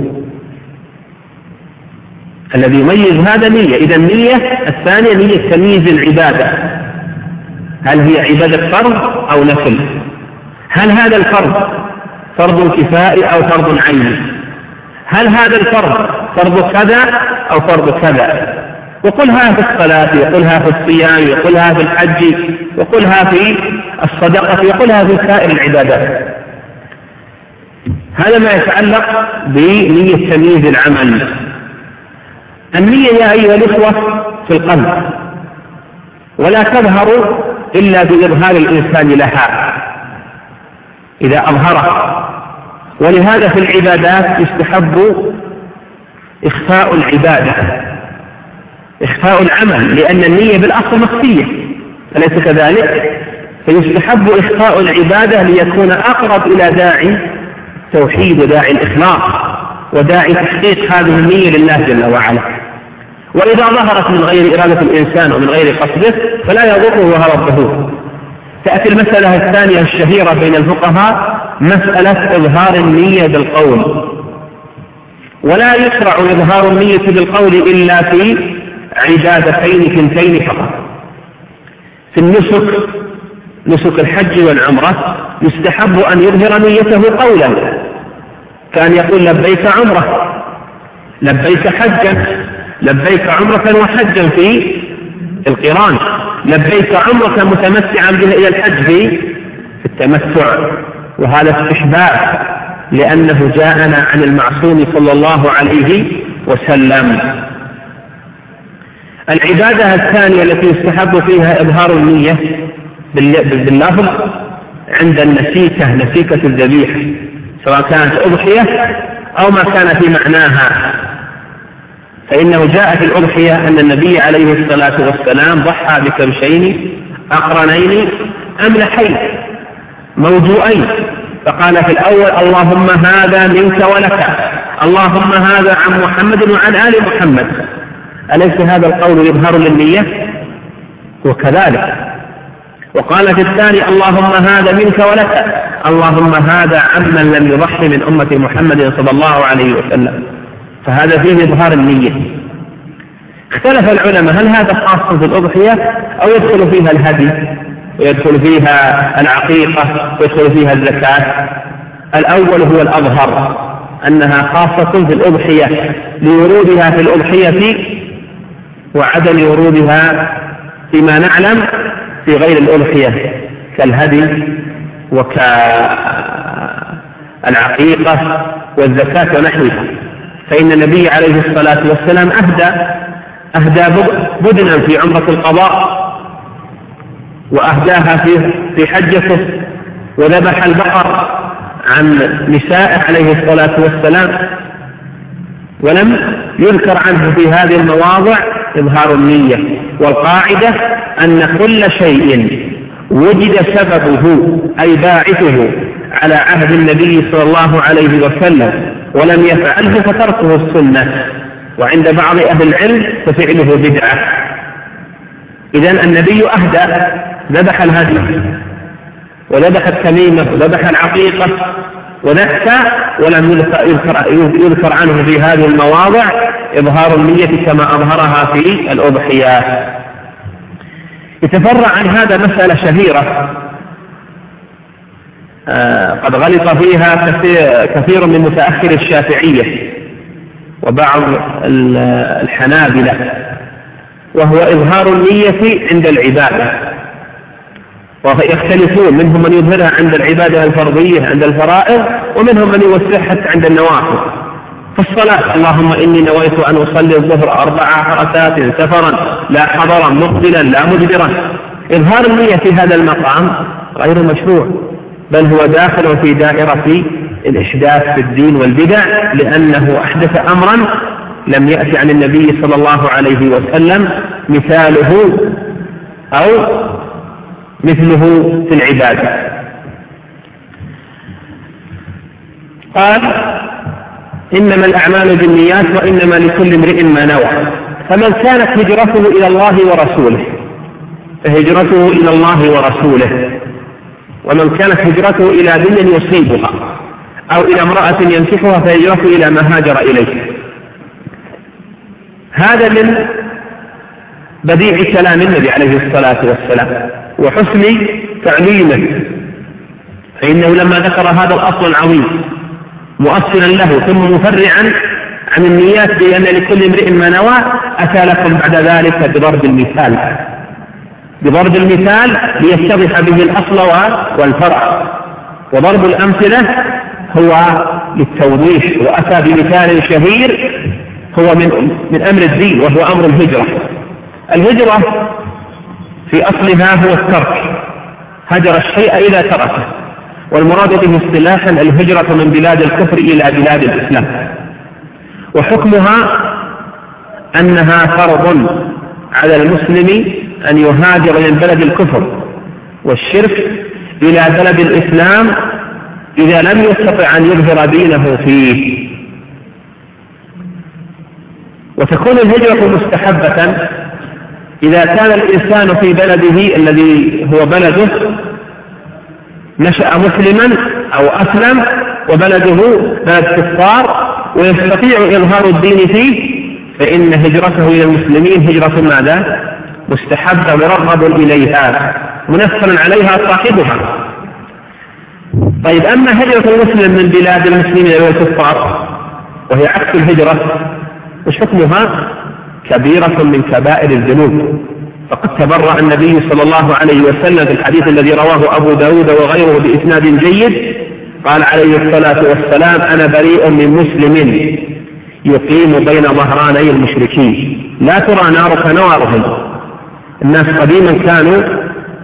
الذي يميز هذا نية. إذا النية الثانية نية تمييز العبادة، هل هي عبادة فرض أو نفل؟ هل هذا الفرض فرض كفائي أو فرض عيني؟ هل هذا الفرض فرض كذا أو فرض كذا؟ وقلها في الصلاة، وقلها في الصيام، وقلها في الحج، وقلها في الصدقة، وقلها في سائر العبادات. هذا ما يتعلق بنية تمييز العمل. النية يا أيها الإخوة في القلب، ولا تظهر إلا بإظهار الإنسان لها إذا أظهرها. ولهذا في العبادات يستحب إخفاء العبادة، إخفاء العمل، لأن النية بالأصل مخفية، أليس كذلك؟ فيستحب إخفاء العبادة ليكون أقرب إلى داعي التوحيد وداعي الإخلاص وداعي تحقيق هذه النية لله جل وعلا. وإذا ظهرت من غير إرادة الإنسان ومن غير قصده فلا يضره وهو ربه. تأتي المسألة الثانية الشهيرة بين الفقهاء مسألة إظهار النية بالقول. ولا يشرع إظهار النية بالقول إلا في عبادتين ثنتين فقط. في نسك الحج والعمرة يستحب أن يظهر نيته قولا، كان يقول لبيك عمرة، لبيك حجا، لبيك عمرة وحجا في القران، لبيك عمرة متمتعا بها إلى الحج في التمتع. وهذا استحباب لأنه جاءنا عن المعصوم صلى الله عليه وسلم. العبادة الثانية التي يستحب فيها إظهار النية باللفظ عند النسيكة، نسيكة الذبيحة، سواء كانت أضحية أو ما كان في معناها. فإنه جاء في الأضحية أن النبي عليه الصلاة والسلام ضحى بكبشين أقرنين أملحين موجوئين، فقال في الأول اللهم هذا منك ولك، اللهم هذا عن محمد وعن آل محمد. أليس هذا القول يظهر للنية؟ وكذلك. وقال في الثاني اللهم هذا منك ولك، اللهم هذا عمن لم يضحي من أمة محمد صلى الله عليه وسلم، فهذا فيه إظهار النية. اختلف العلماء هل هذا خاص في الأضحية أو يدخل فيها الهدي ويدخل فيها العقيقة ويدخل فيها الزكاة. الأول هو الأظهر أنها خاصة في الأضحية لورودها في الأضحية وعدم ورودها فيما نعلم في غير الأضحية كالهدي وكالعقيقة والزكاة ونحوها. فإن النبي عليه الصلاة والسلام أهدى بدنا في عمرة القضاء، وأهداها في حجته، وذبح البقر عن نسائه عليه الصلاة والسلام، ولم يذكر عنه في هذه المواضع إظهار النية. والقاعدة أن كل شيء وجد سببه أي باعثه على عهد النبي صلى الله عليه وسلم ولم يفعله فتركه السنة، وعند بعض أهل العلم ففعله بدعة. إذن النبي أهدى، ذبح الهدي وذبح التميمة وذبح العقيقة وذكى، ولم يذكر عنه في هذه المواضع إظهار النية كما أظهرها في الأضحيات. يتفرع عن هذا مسألة شهيرة قد غلط فيها كثير من متأخر الشافعية وبعض الحنابلة، وهو إظهار النية عند العبادة. ويختلفون، منهم من يظهرها عند العبادة الفرضية عند الفرائض، ومنهم من يوسعها عند النوافل. فالصلاة اللهم إني نويت أن أصلي الظهر 4 ركعات سفرا لا حضرا مقبلا لا مدبرا. إظهار النية في هذا المقام غير مشروع، بل هو داخل في دائرة الإحداث في الدين والبدع، لأنه أحدث أمرا لم يأتي عن النبي صلى الله عليه وسلم مثاله أو مثله في العبادة. قال إنما الأعمال بالنيات وإنما لكل امرئ ما نوى، فمن كانت هجرته إلى الله ورسوله فهجرته إلى الله ورسوله، ومن كانت هجرته إلى دنيا يصيبها أو إلى امرأة ينكحها فهجرته إلى ما هاجر إليه. هذا من بديع كلام النبي عليه الصلاة والسلام وحسن تعليمه، فإنه لما ذكر هذا الأصل العظيم مؤصلا له ثم مفرعا عن النيات بأن لكل امرئ ما نوى، أتى لكم بعد ذلك بضرب المثال ليتضح به الأصل والفرع. وضرب الأمثلة هو للتوضيح، وأتى بمثال شهير هو من أمر الدين، وهو أمر الهجرة. الهجرة في أصلها هو الترك، هجر الشيء إذا تركه، والمراد به اصطلاحا الهجرة من بلاد الكفر إلى بلاد الإسلام. وحكمها أنها فرض على المسلم أن يهاجر من بلد الكفر والشرك إلى بلد الإسلام إذا لم يستطع أن يظهر دينه فيه. وتكون الهجرة مستحبة إذا كان الإنسان في بلده الذي هو بلده نشأ مسلما أو أسلم، وبلده بلد كفار ويستطيع إظهار الدين فيه، فإن هجرته إلى المسلمين هجرة ماذا؟ مستحبة مرغب إليها منفر عليها صاحبها. طيب، أما هجرة المسلم من بلاد المسلمين إلى الكفار وهي عكس الهجرة، وش حكمها؟ كبيرة من كبائر الذنوب. فقد تبرأ النبي صلى الله عليه وسلم في الحديث الذي رواه أبو داود وغيره بإسناد جيد، قال عليه الصلاة والسلام: أنا بريء من مسلم يقيم بين ظهراني المشركين لا ترى نارك نارهم. الناس قديما كانوا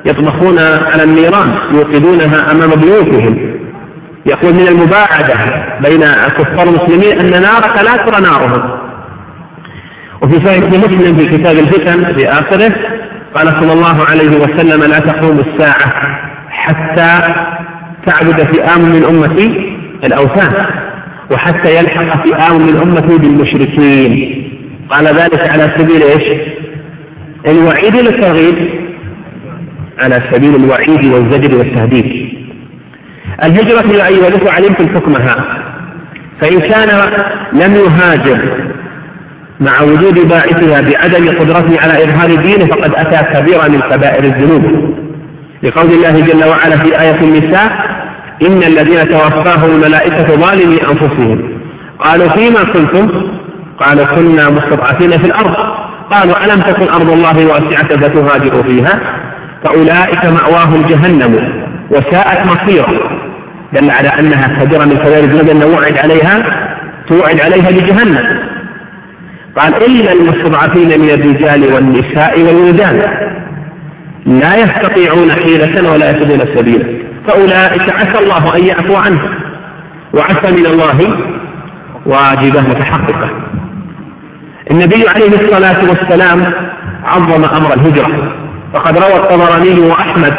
يطبخون على النيران يوقدونها أمام بيوتهم. يقول من المباعدة بين الكفار المسلمين أن نارك لا ترى نارهم. وفي صحيح مسلم في كتاب الفتن في آخره قال صلى الله عليه وسلم لا تقوم الساعة حتى تعبد فئام من أمتي الأوثان وحتى يلحق فئام من أمتي بالمشركين. قال ذلك على سبيل إيش؟ الوعيد للترغيب، على سبيل الوعيد والزجر والتهديد. الهجرة يا أيها الأخوة علمتم حكمها، فإن كان لم يهاجر مع وجود باعثها بعدم قدرته على إظهار دينه فقد أتى كبيرا من كبائر الذنوب، لقول الله جل وعلا في آية النساء إن الذين توفاهم الملائكة ظالمي أنفسهم قالوا فيما كنتم؟ قالوا كنا مستضعفين في الأرض قالوا ألم تكن أرض الله واسعة فتهاجروا فيها فأولئك مأواهم جهنم وساءت مصيرا، دل على أنها كبيرة من كبائر الذنوب أن توعد عليها بجهنم. قال إلا المستضعفين من الرجال والنساء والولدان لا يستطيعون حيلة ولا يهتدون سبيلا فأولئك عسى الله أن يعفو عنه وعسى من الله واجبة متحققة. النبي عليه الصلاة والسلام عظم أمر الهجرة، وقد روى الطبراني وأحمد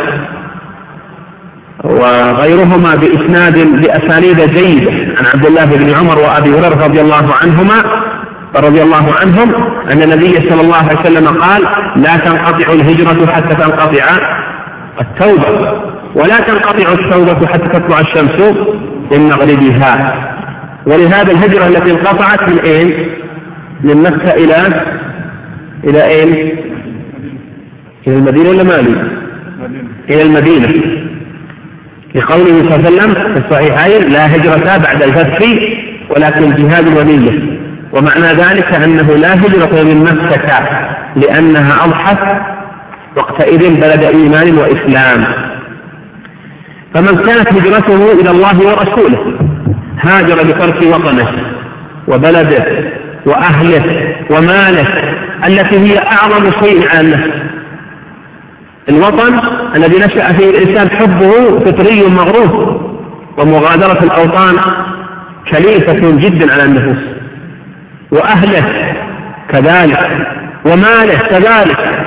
وغيرهما بإسناد بأسانيد جيدة عن عبد الله بن عمر وأبي هريرة رضي الله عنهم أن النبي صلى الله عليه وسلم قال لا تنقطع الهجرة حتى تنقطع التوبة ولا تنقطع التوبة حتى تطلع الشمس من مغربها. ولهذا الهجرة التي انقطعت من أين؟ من مكة إلى أين؟ إلى المدينة ولا مالي؟ إلى المدينة، لقوله صلى الله عليه وسلم في الصحيحين لا هجرة بعد الفتح ولكن جهاد ونية. ومعنى ذلك أنه لا هجرة من مكة لأنها أضحت وقتئذ بلد إيمان وإسلام. فمن كانت هجرته إلى الله ورسوله هاجر بترك وطنه وبلده وأهله وماله التي هي أعظم شيء على النفس. الوطن الذي نشأ فيه الإنسان حبه فطري مغروف، ومغادرة الأوطان كليفة جدا على النفوس، وأهله كذلك وماله كذلك.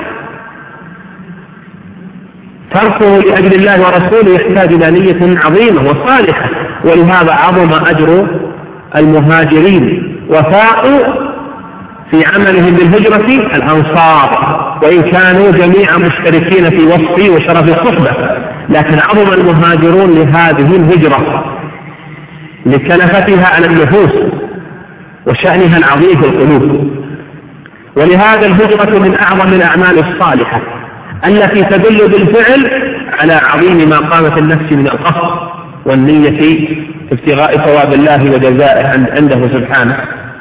تركه لأجل الله ورسوله يحتاج إلى نية عظيمة وصالحة، ولهذا عظم أجر المهاجرين وفاءوا في عملهم بالهجرة الأنصار، وإن كانوا جميعا مشتركين في وصف وشرف الصحبة، لكن عظم المهاجرون لهذه الهجرة لكلفتها على النفوس وشأنها العظيم في القلوب. ولهذا الهجرة من أعظم الأعمال الصالحة التي تدل بالفعل على عظيم ما قامت النفس من القصد والنية في ابتغاء ثواب الله وجزائه عنده سبحانه.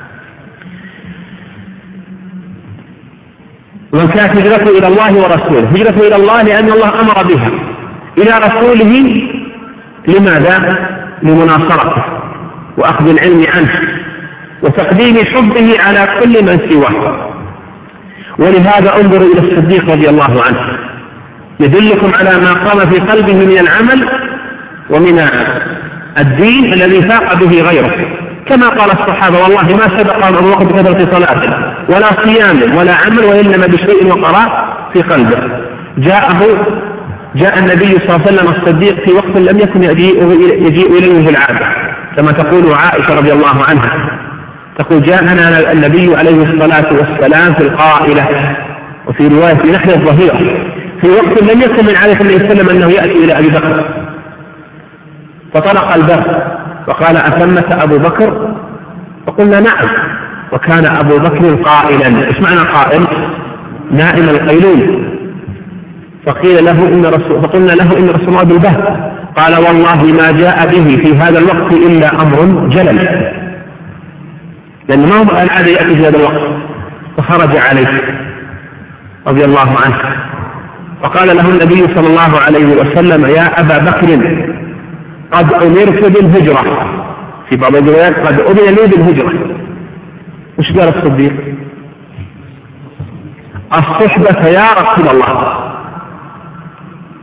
ومن كانت هجرته إلى الله ورسوله، هجرته إلى الله لأن الله أمر بها، إلى رسوله لماذا؟ لمناصرته وأخذ العلم عنه وتقديم حبه على كل من سواه. ولهذا انظروا إلى الصديق رضي الله عنه يدلكم على ما قام في قلبه من العمل ومن الدين الذي فاق به غيره، كما قال الصحابة والله ما سبق أبو بكر بكثرة صلاة ولا صيام ولا عمل وإنما بشيء وقرأ في قلبه. جاء النبي صلى الله عليه وسلم الصديق في وقت لم يكن يجيء إليه في العادة، كما تقول عائشة رضي الله عنها تقول جاءنا النبي عليه الصلاة والسلام في القائلة، وفي رواية نحن الظهيرة، في وقت لم يكن من عادة النبي صلى الله عليه وسلم أنه يأتي إلى أبي بكر، فطرق الباب وقال أثمة أبو بكر؟ فقلنا نعم، وكان أبو بكر قائلا. إيش معنى قائل؟ نائم القيلول. فقلنا له إن رسول الله بالبهت، قال والله ما جاء به في هذا الوقت إلا أمر جلل، لأن ما هو العادة يأتي في هذا الوقت. فخرج عليه رضي الله عنه وقال له النبي صلى الله عليه وسلم يا أبا بكر قد أمرت بالهجرة، في بعض الروايات قد أذن لي بالهجرة. وش قال الصديق؟ الصحبة يا رسول الله.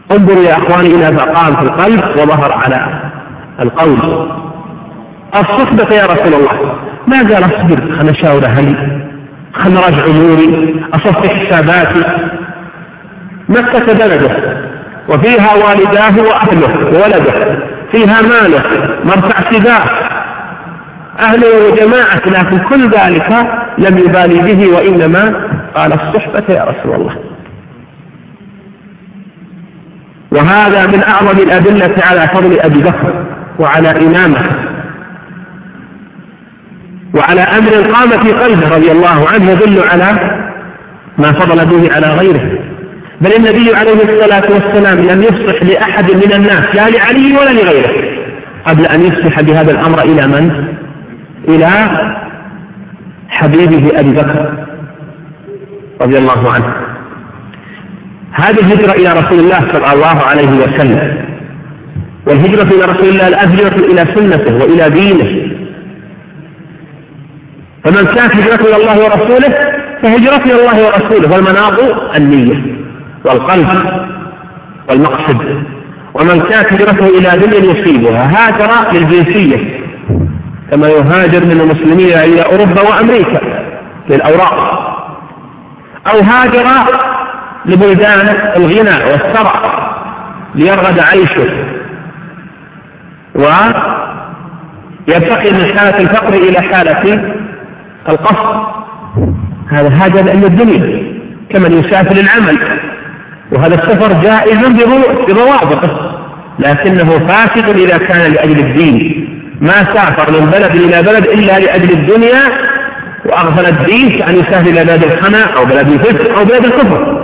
انظروا يا أخواني إلى فقام في القلب وظهر على القول. الصحبة يا رسول الله، ما قال اصبر خلنا نشاور أهلي، خلنا نراجع أموري، أصفي حساباتي. مكة بلده وفيها والداه وأهله وولده، فيها ماله، مرتع سباع، أهله وجماعة، لكن كل ذلك لم يبالي به، وإنما قال الصحبة يا رسول الله. وهذا من أعظم الأدلة على فضل أبي بكر وعلى إمامه وعلى أمر قام في قلبه رضي الله عنه، يدل على ما فضل به على غيره. بل النبي عليه الصلاة والسلام لم يفصح لأحد من الناس لا لعلي ولا لغيره قبل أن يفصح بهذا الأمر إلى من؟ إلى حبيبه أبي بكر رضي الله عنه. هذه الهجرة إلى رسول الله صلى الله عليه وسلم، والهجرة إلى رسول الله الهجرة إلى سنته وإلى دينه. فمن كانت هجرته إلى الله ورسوله فهجرته إلى الله ورسوله، والمناط النية والقلب والمقصد. ومن كانت هجرته إلى دنيا يصيبها هاجر للجنسية، كما يهاجر من المسلمين إلى أوروبا وأمريكا للأوراق، أو هاجر لبلدان الغنى والثراء ليرغد عيشه ويرتقي من حالة الفقر إلى حالة القصر. هذا هاجر لأجل الدنيا كمن يسافر للعمل، وهذا السفر جائز بضوابطه، لكنه فاسد إذا كان لأجل الدين. ما سافر من بلد إلى بلد إلا لأجل الدنيا وأغفل الدين، كأن يسافر إلى بلد الخنا أو بلد الفسق أو بلد الكفر،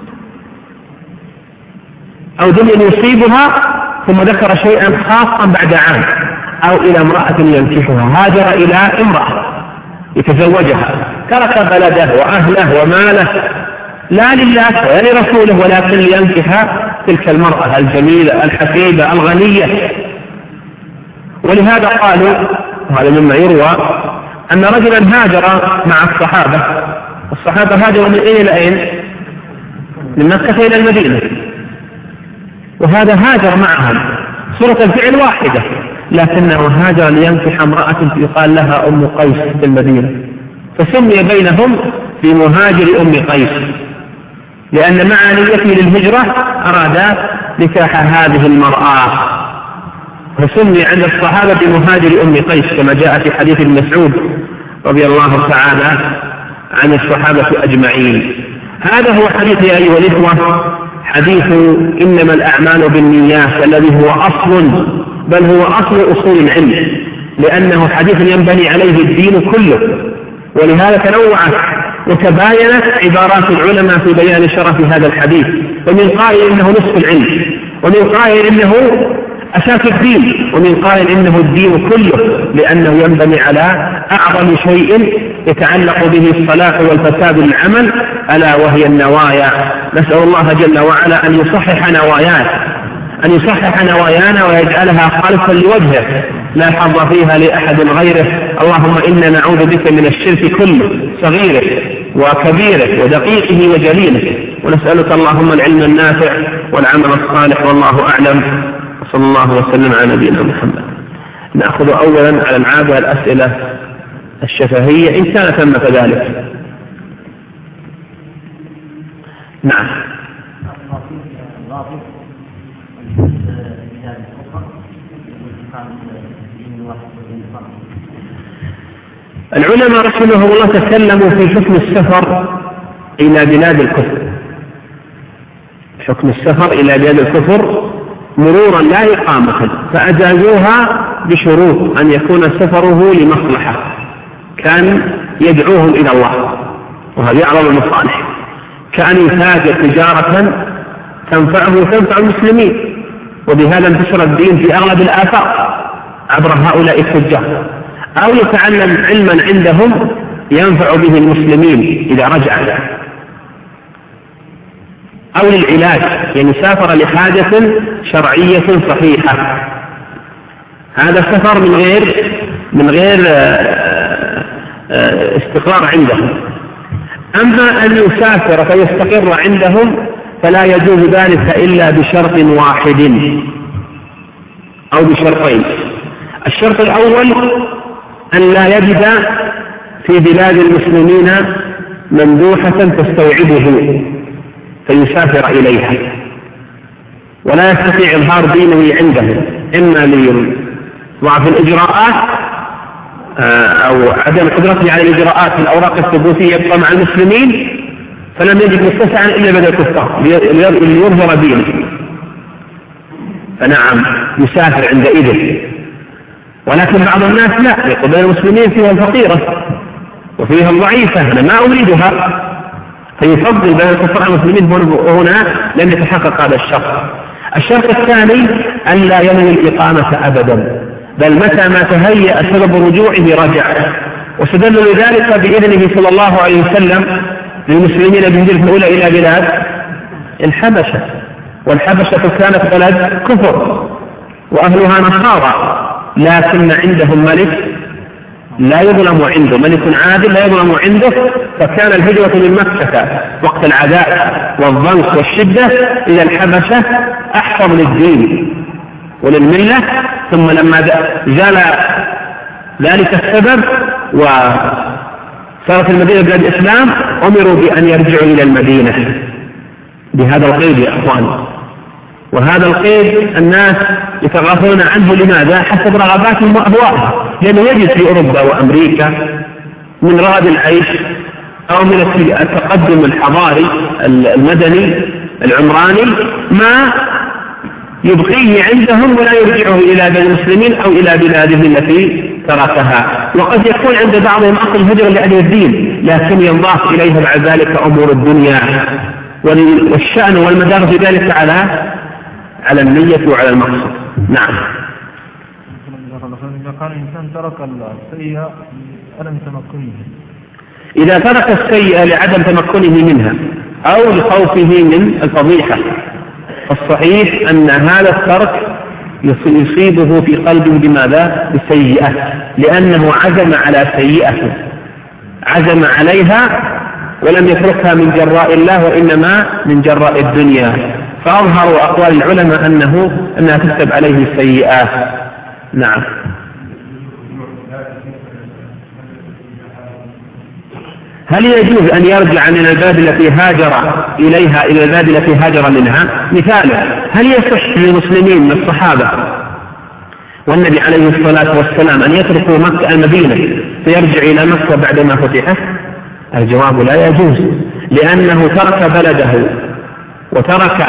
أو دنيا يصيبها ثم ذكر شيئا خاصا بعد عام، أو إلى امرأة ينكحها. هاجر إلى امرأة يتزوجها، ترك بلده وأهله وماله لا لله ولا لرسوله، ولكن لينكح تلك المرأة الجميلة الحسيبة الغنية. ولهذا قالوا، وهذا مما يروى، أن رجلا هاجر مع الصحابة، والصحابة هاجروا من أين إلى أين؟ من مكة إلى المدينة، وهذا هاجر معهم صورة الفعل واحدة، لكنه هاجر لينكح امرأة يقال لها أم قيس في المدينة، فسمي بينهم بمهاجر أم قيس، لأن مع نيته للهجرة أراد نكاح هذه المرأة، فسمي عند الصحابة بمهاجر أم قيس، كما جاء في حديث ابن مسعود رضي الله تعالى عن الصحابة أجمعين. هذا هو حديث يا أيها الإخوة، حديث إنما الأعمال بالنيات، الذي هو أصل، بل هو أصل أصول العلم، لأنه حديث ينبني عليه الدين كله. ولهذا تنوعت وتباينت عبارات العلماء في بيان شرف هذا الحديث، ومن قائل إنه نصف العلم، ومن قائل إنه أساس الدين، ومن قائل إنه الدين كله، لأنه ينبني على أعظم شيء يتعلق به الصلاح والفساد للعمل، ألا وهي النوايا. نسأل الله جل وعلا أن يصحح نوايانا ويجعلها خالصا لوجهه لا حظ فيها لأحد غيره. اللهم إنا نعوذ بك من الشرك كله، صغيره وكبيره ودقيقه وجليله، ونسألك اللهم العلم النافع والعمل الصالح، والله أعلم. صلى الله وسلم على نبينا محمد. نأخذ أولا على العادة الأسئلة الشفهية إن كان ثم كذلك. نعم. العلماء رحمه الله تكلموا في حكم السفر إلى بلاد الكفر، حكم السفر إلى بلاد الكفر مرورا لا إقامة، فأجازوها بشروط أن يكون سفره لمصلحة، كان يدعوهم إلى الله، وهذه أعظم المصالح، كأن يتاجر تجارة تنفع المسلمين، وبهذا انتشر الدين في أغلب الآفاق عبر هؤلاء التجار، أو يتعلم علما عندهم ينفع به المسلمين إذا رجع، أو للعلاج، يعني سافر لحاجة شرعية صحيحة. هذا السفر من غير استقرار عندهم. أما أن يسافر فيستقر عندهم فلا يجوز ذلك إلا بشرط واحد أو بشرطين. الشرط الأول أن لا يجد في بلاد المسلمين مندوحة تستوعبه فيسافر إليها ولا يستطيع إظهار دينه عنده، إما لضعف الإجراءات أو عدم قدرته على الإجراءات في الأوراق الثبوتية يبقى مع المسلمين فلم يجد مستسعا إلا بدل الكفار ليظهر دينه، فنعم يسافر عندئذ. ولكن بعض الناس لا، يقول المسلمين فيها الفقيرة وفيها الضعيفة أنا ما أريدها، فيفضل بين الكفار المسلمين هنا لم يتحقق هذا الشرط. الشرط الثاني أن لا ينوي الإقامة أبدا، بل متى ما تهيأ سبب رجوعه رجع، واستدل لذلك بإذنه صلى الله عليه وسلم للمسلمين بالهجرة الأولى إلى بلاد الحبشة، والحبشة كانت بلد كفر وأهلها نصارى، لكن عندهم ملك لا يظلم عنده، ملك عادل لا يظلم عنده، فكان الهجرة من مكة وقت العداء والضنك والشدة إلى الحبشة أحفظ للدين وللملة. ثم لما زال ذلك السبب وصارت المدينة بلاد الإسلام أمروا بأن يرجعوا إلى المدينة بهذا القيد يا أخوان. وهذا القيد الناس يتغافلون عنه، لماذا؟ حسب رغباتهم وأهوائهم، لأنه يجد في أوروبا وأمريكا من رغد العيش أو من التقدم الحضاري المدني العمراني ما يبقيه عندهم ولا يرجعه إلى بلاد المسلمين أو إلى بلادهم التي تركها. وقد يكون عند بعضهم أصل هجرة لأجل الدين، لكن ينضاف إليها بعد ذلك أمور الدنيا، والشأن والمدار في ذلك على النية وعلى المقصد. نعم. إذا كان الإنسان ترك السيئة لعدم تمكنه، إذا ترك السيئة لعدم تمكنه منها أو لخوفه من الفضيحة، فالصحيح أن هذا الترك يصيبه في قلبه بماذا؟ بسيئة، لأنه عزم على سيئة، عزم عليها ولم يتركها من جراء الله وإنما من جراء الدنيا، فأظهر أقوال العلماء أنها تكتب عليه السيئات. نعم. هل يجوز أن يرجع من البلد التي هاجر إليها إلى البلد التي هاجر منها؟ مثالا، هل يصح للمسلمين من الصحابة والنبي عليه الصلاة والسلام أن يتركوا مكة المدينة فيرجع إلى مكة بعدما فتحت؟ الجواب لا يجوز، لأنه ترك بلده وترك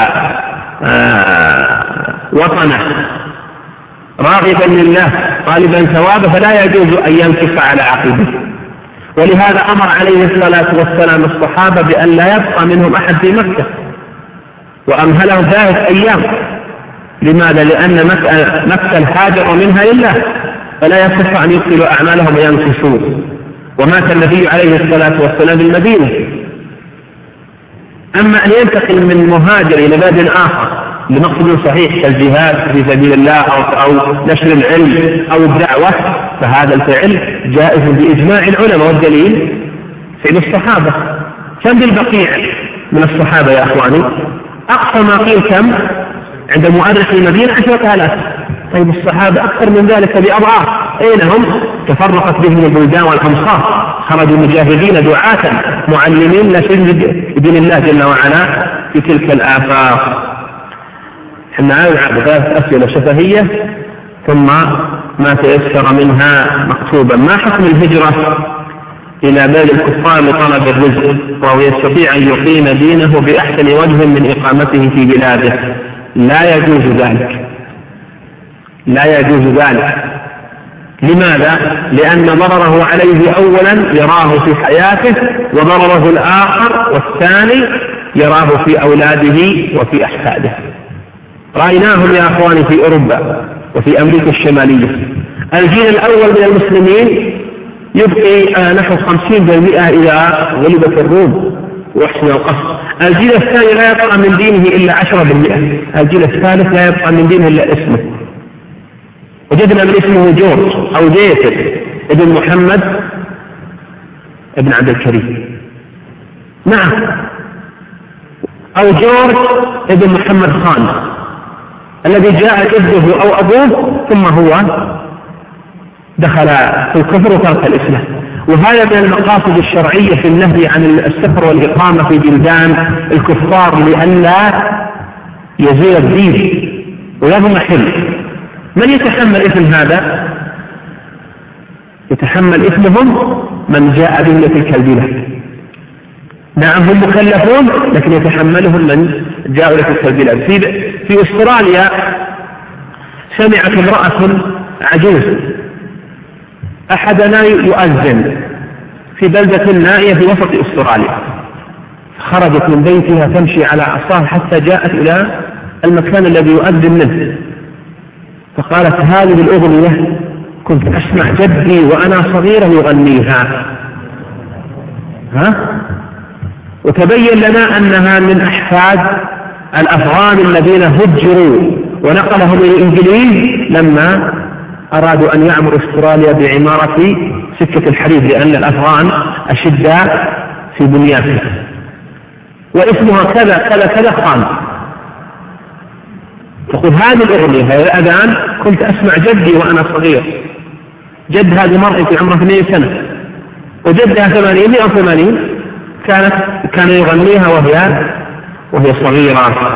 وطنه راغبا لله طالبا ثوابه، فلا يجوز أن ينكف على عقبه. ولهذا أمر عليه الصلاة والسلام الصحابة بأن لا يبقى منهم أحد في مكة، وأمهلهم 3 أيام. لماذا؟ لأن مكة الحاجر منها لله، فلا يصح أن يبطلوا أعمالهم وينكسوا. ومات النبي عليه الصلاة والسلام بالمدينة. أما أن ينتقل من مهاجر إلى بلد آخر لمقصد صحيح كالجهاد في سبيل الله أو نشر العلم أو الدعوة، فهذا الفعل جائز بإجماع العلماء، والدليل فعل الصحابة. كم بالبقيع من الصحابة يا أخواني؟ أقصى ما قيل كم عند مؤرخ المدينة 10,000. طيب الصحابة أكثر من ذلك بأضعاف، أين هم؟ تفرقت بهم البلدان والأمصار، خرجوا مجاهدين دعاة معلمين نشر دين الله جل وعلا في تلك الآفاق. احنا نلعب 3 أسئلة شفهية ثم ما تيسر منها مكتوبا. ما حكم الهجرة إلى بلد الكفار لطلب الرزق وهو يستطيع أن يقيم دينه بأحسن وجه من إقامته في بلاده؟ لا يجوز ذلك، لا يجوز ذلك. لماذا؟ لأن ضرره عليه أولا يراه في حياته، وضرره الآخر والثاني يراه في أولاده وفي أحفاده. رأيناهم يا أخواني في أوروبا وفي أمريكا الشمالية. الجيل الأول من المسلمين يبقي نحو 50% إذا غلبت الروم وأحسن القصر. الجيل الثاني لا يبقى من دينه إلا 10%. الجيل الثالث لا يبقى من دينه إلا اسمه. وجدنا من اسمه جورج أو جيسر ابن محمد ابن عبد الكريم. نعم، أو جورج ابن محمد خان الذي جاء جده أو أبوه ثم هو دخل في الكفر وترك الإسلام. وهذا من المقاصد الشرعية في النهي عن السفر والإقامة في بلدان الكفار لئلا يزول الدين ويضمحل. من يتحمل إثم هذا؟ يتحمل إثمهم من جاء بهم تلك البلاد. نعم هم مكلفون لكن يتحملهم من جاءوا لتلك البلاد. في أستراليا سمعت امرأة عجوز أحدنا يؤذن في بلدة نائية في وسط أستراليا، خرجت من بيتها تمشي على عصاها حتى جاءت إلى المكان الذي يؤذن منه، فقالت هذه الأغنية كنت أسمع جدي وأنا صغيرة يغنيها. وتبين لنا أنها من أحفاد الأفغان الذين هجروا ونقلهم إلى الإنجليز لما أرادوا أن يعمروا أستراليا بعمارة سكة الحديد، لأن الأفغان أشداء في بنياتها. واسمها كذا كذا كذا خان. تقول هذه الأغنية هذا الأذان كنت أسمع جدي وأنا صغير. جد هذه مرأة في عمره 2 سنة وجدها 180 كان يغنيها وهي صغيرة.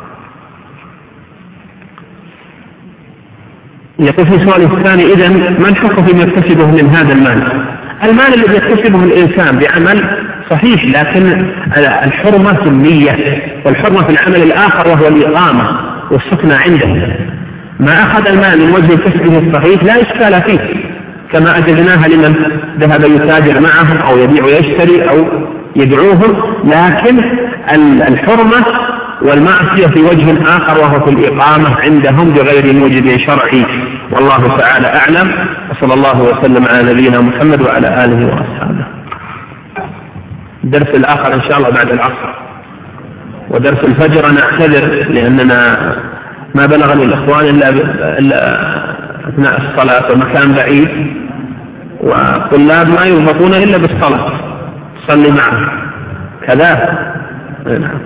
يقول في السؤال الثاني إذن ما الحكم فيما يكتسبه من هذا المال؟ المال الذي يكتسبه الإنسان بعمل صحيح، لكن الحرمة في النية والحرمة في العمل الآخر وهو الإقامة والسكنة عنده. ما أخذ المال من وجه كسبه الصحيح لا إشكال فيه، كما أجلناها لمن ذهب يتاجر معهم أو يبيع ويشتري أو يدعوهم، لكن الحرمة والمعصية في وجه آخر وهو في الإقامة عندهم بغير موجب شرعي. والله تعالى أعلم، وصلى الله وسلم على نبينا محمد وعلى آله وأصحابه. الدرس الآخر إن شاء الله بعد العصر، ودرس الفجر أنا أعتذر لأننا ما بلغني الإخوان إلا أثناء الصلاة والمكان بعيد، والطلاب ما يربطون إلا بالصلاة تصلي معه كذا. نعم.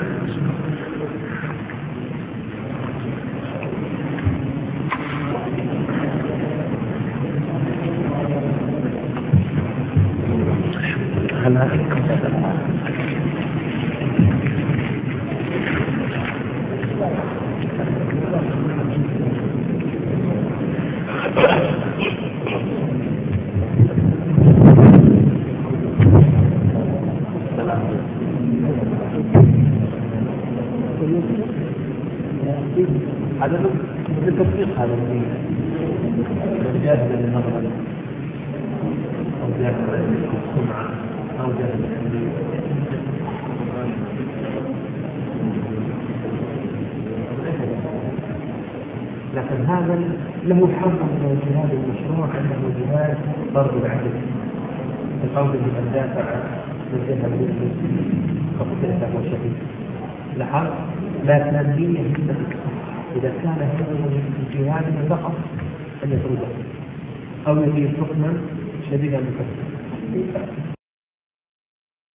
هذا التطبيق هذا جاهز للنظر أو جاهز للسمعة أو جاهز لكن هذا له حظ من الجهاد المشروع أنه جهاد ضرب العدل القول بمن دافع من جهة المسلم فقتل فهو شهيد لحظ. لكن الدين يهمك إذا كان هذا الجهاد فقط أن يطرده أو يجيب حكما شديدا مكتب.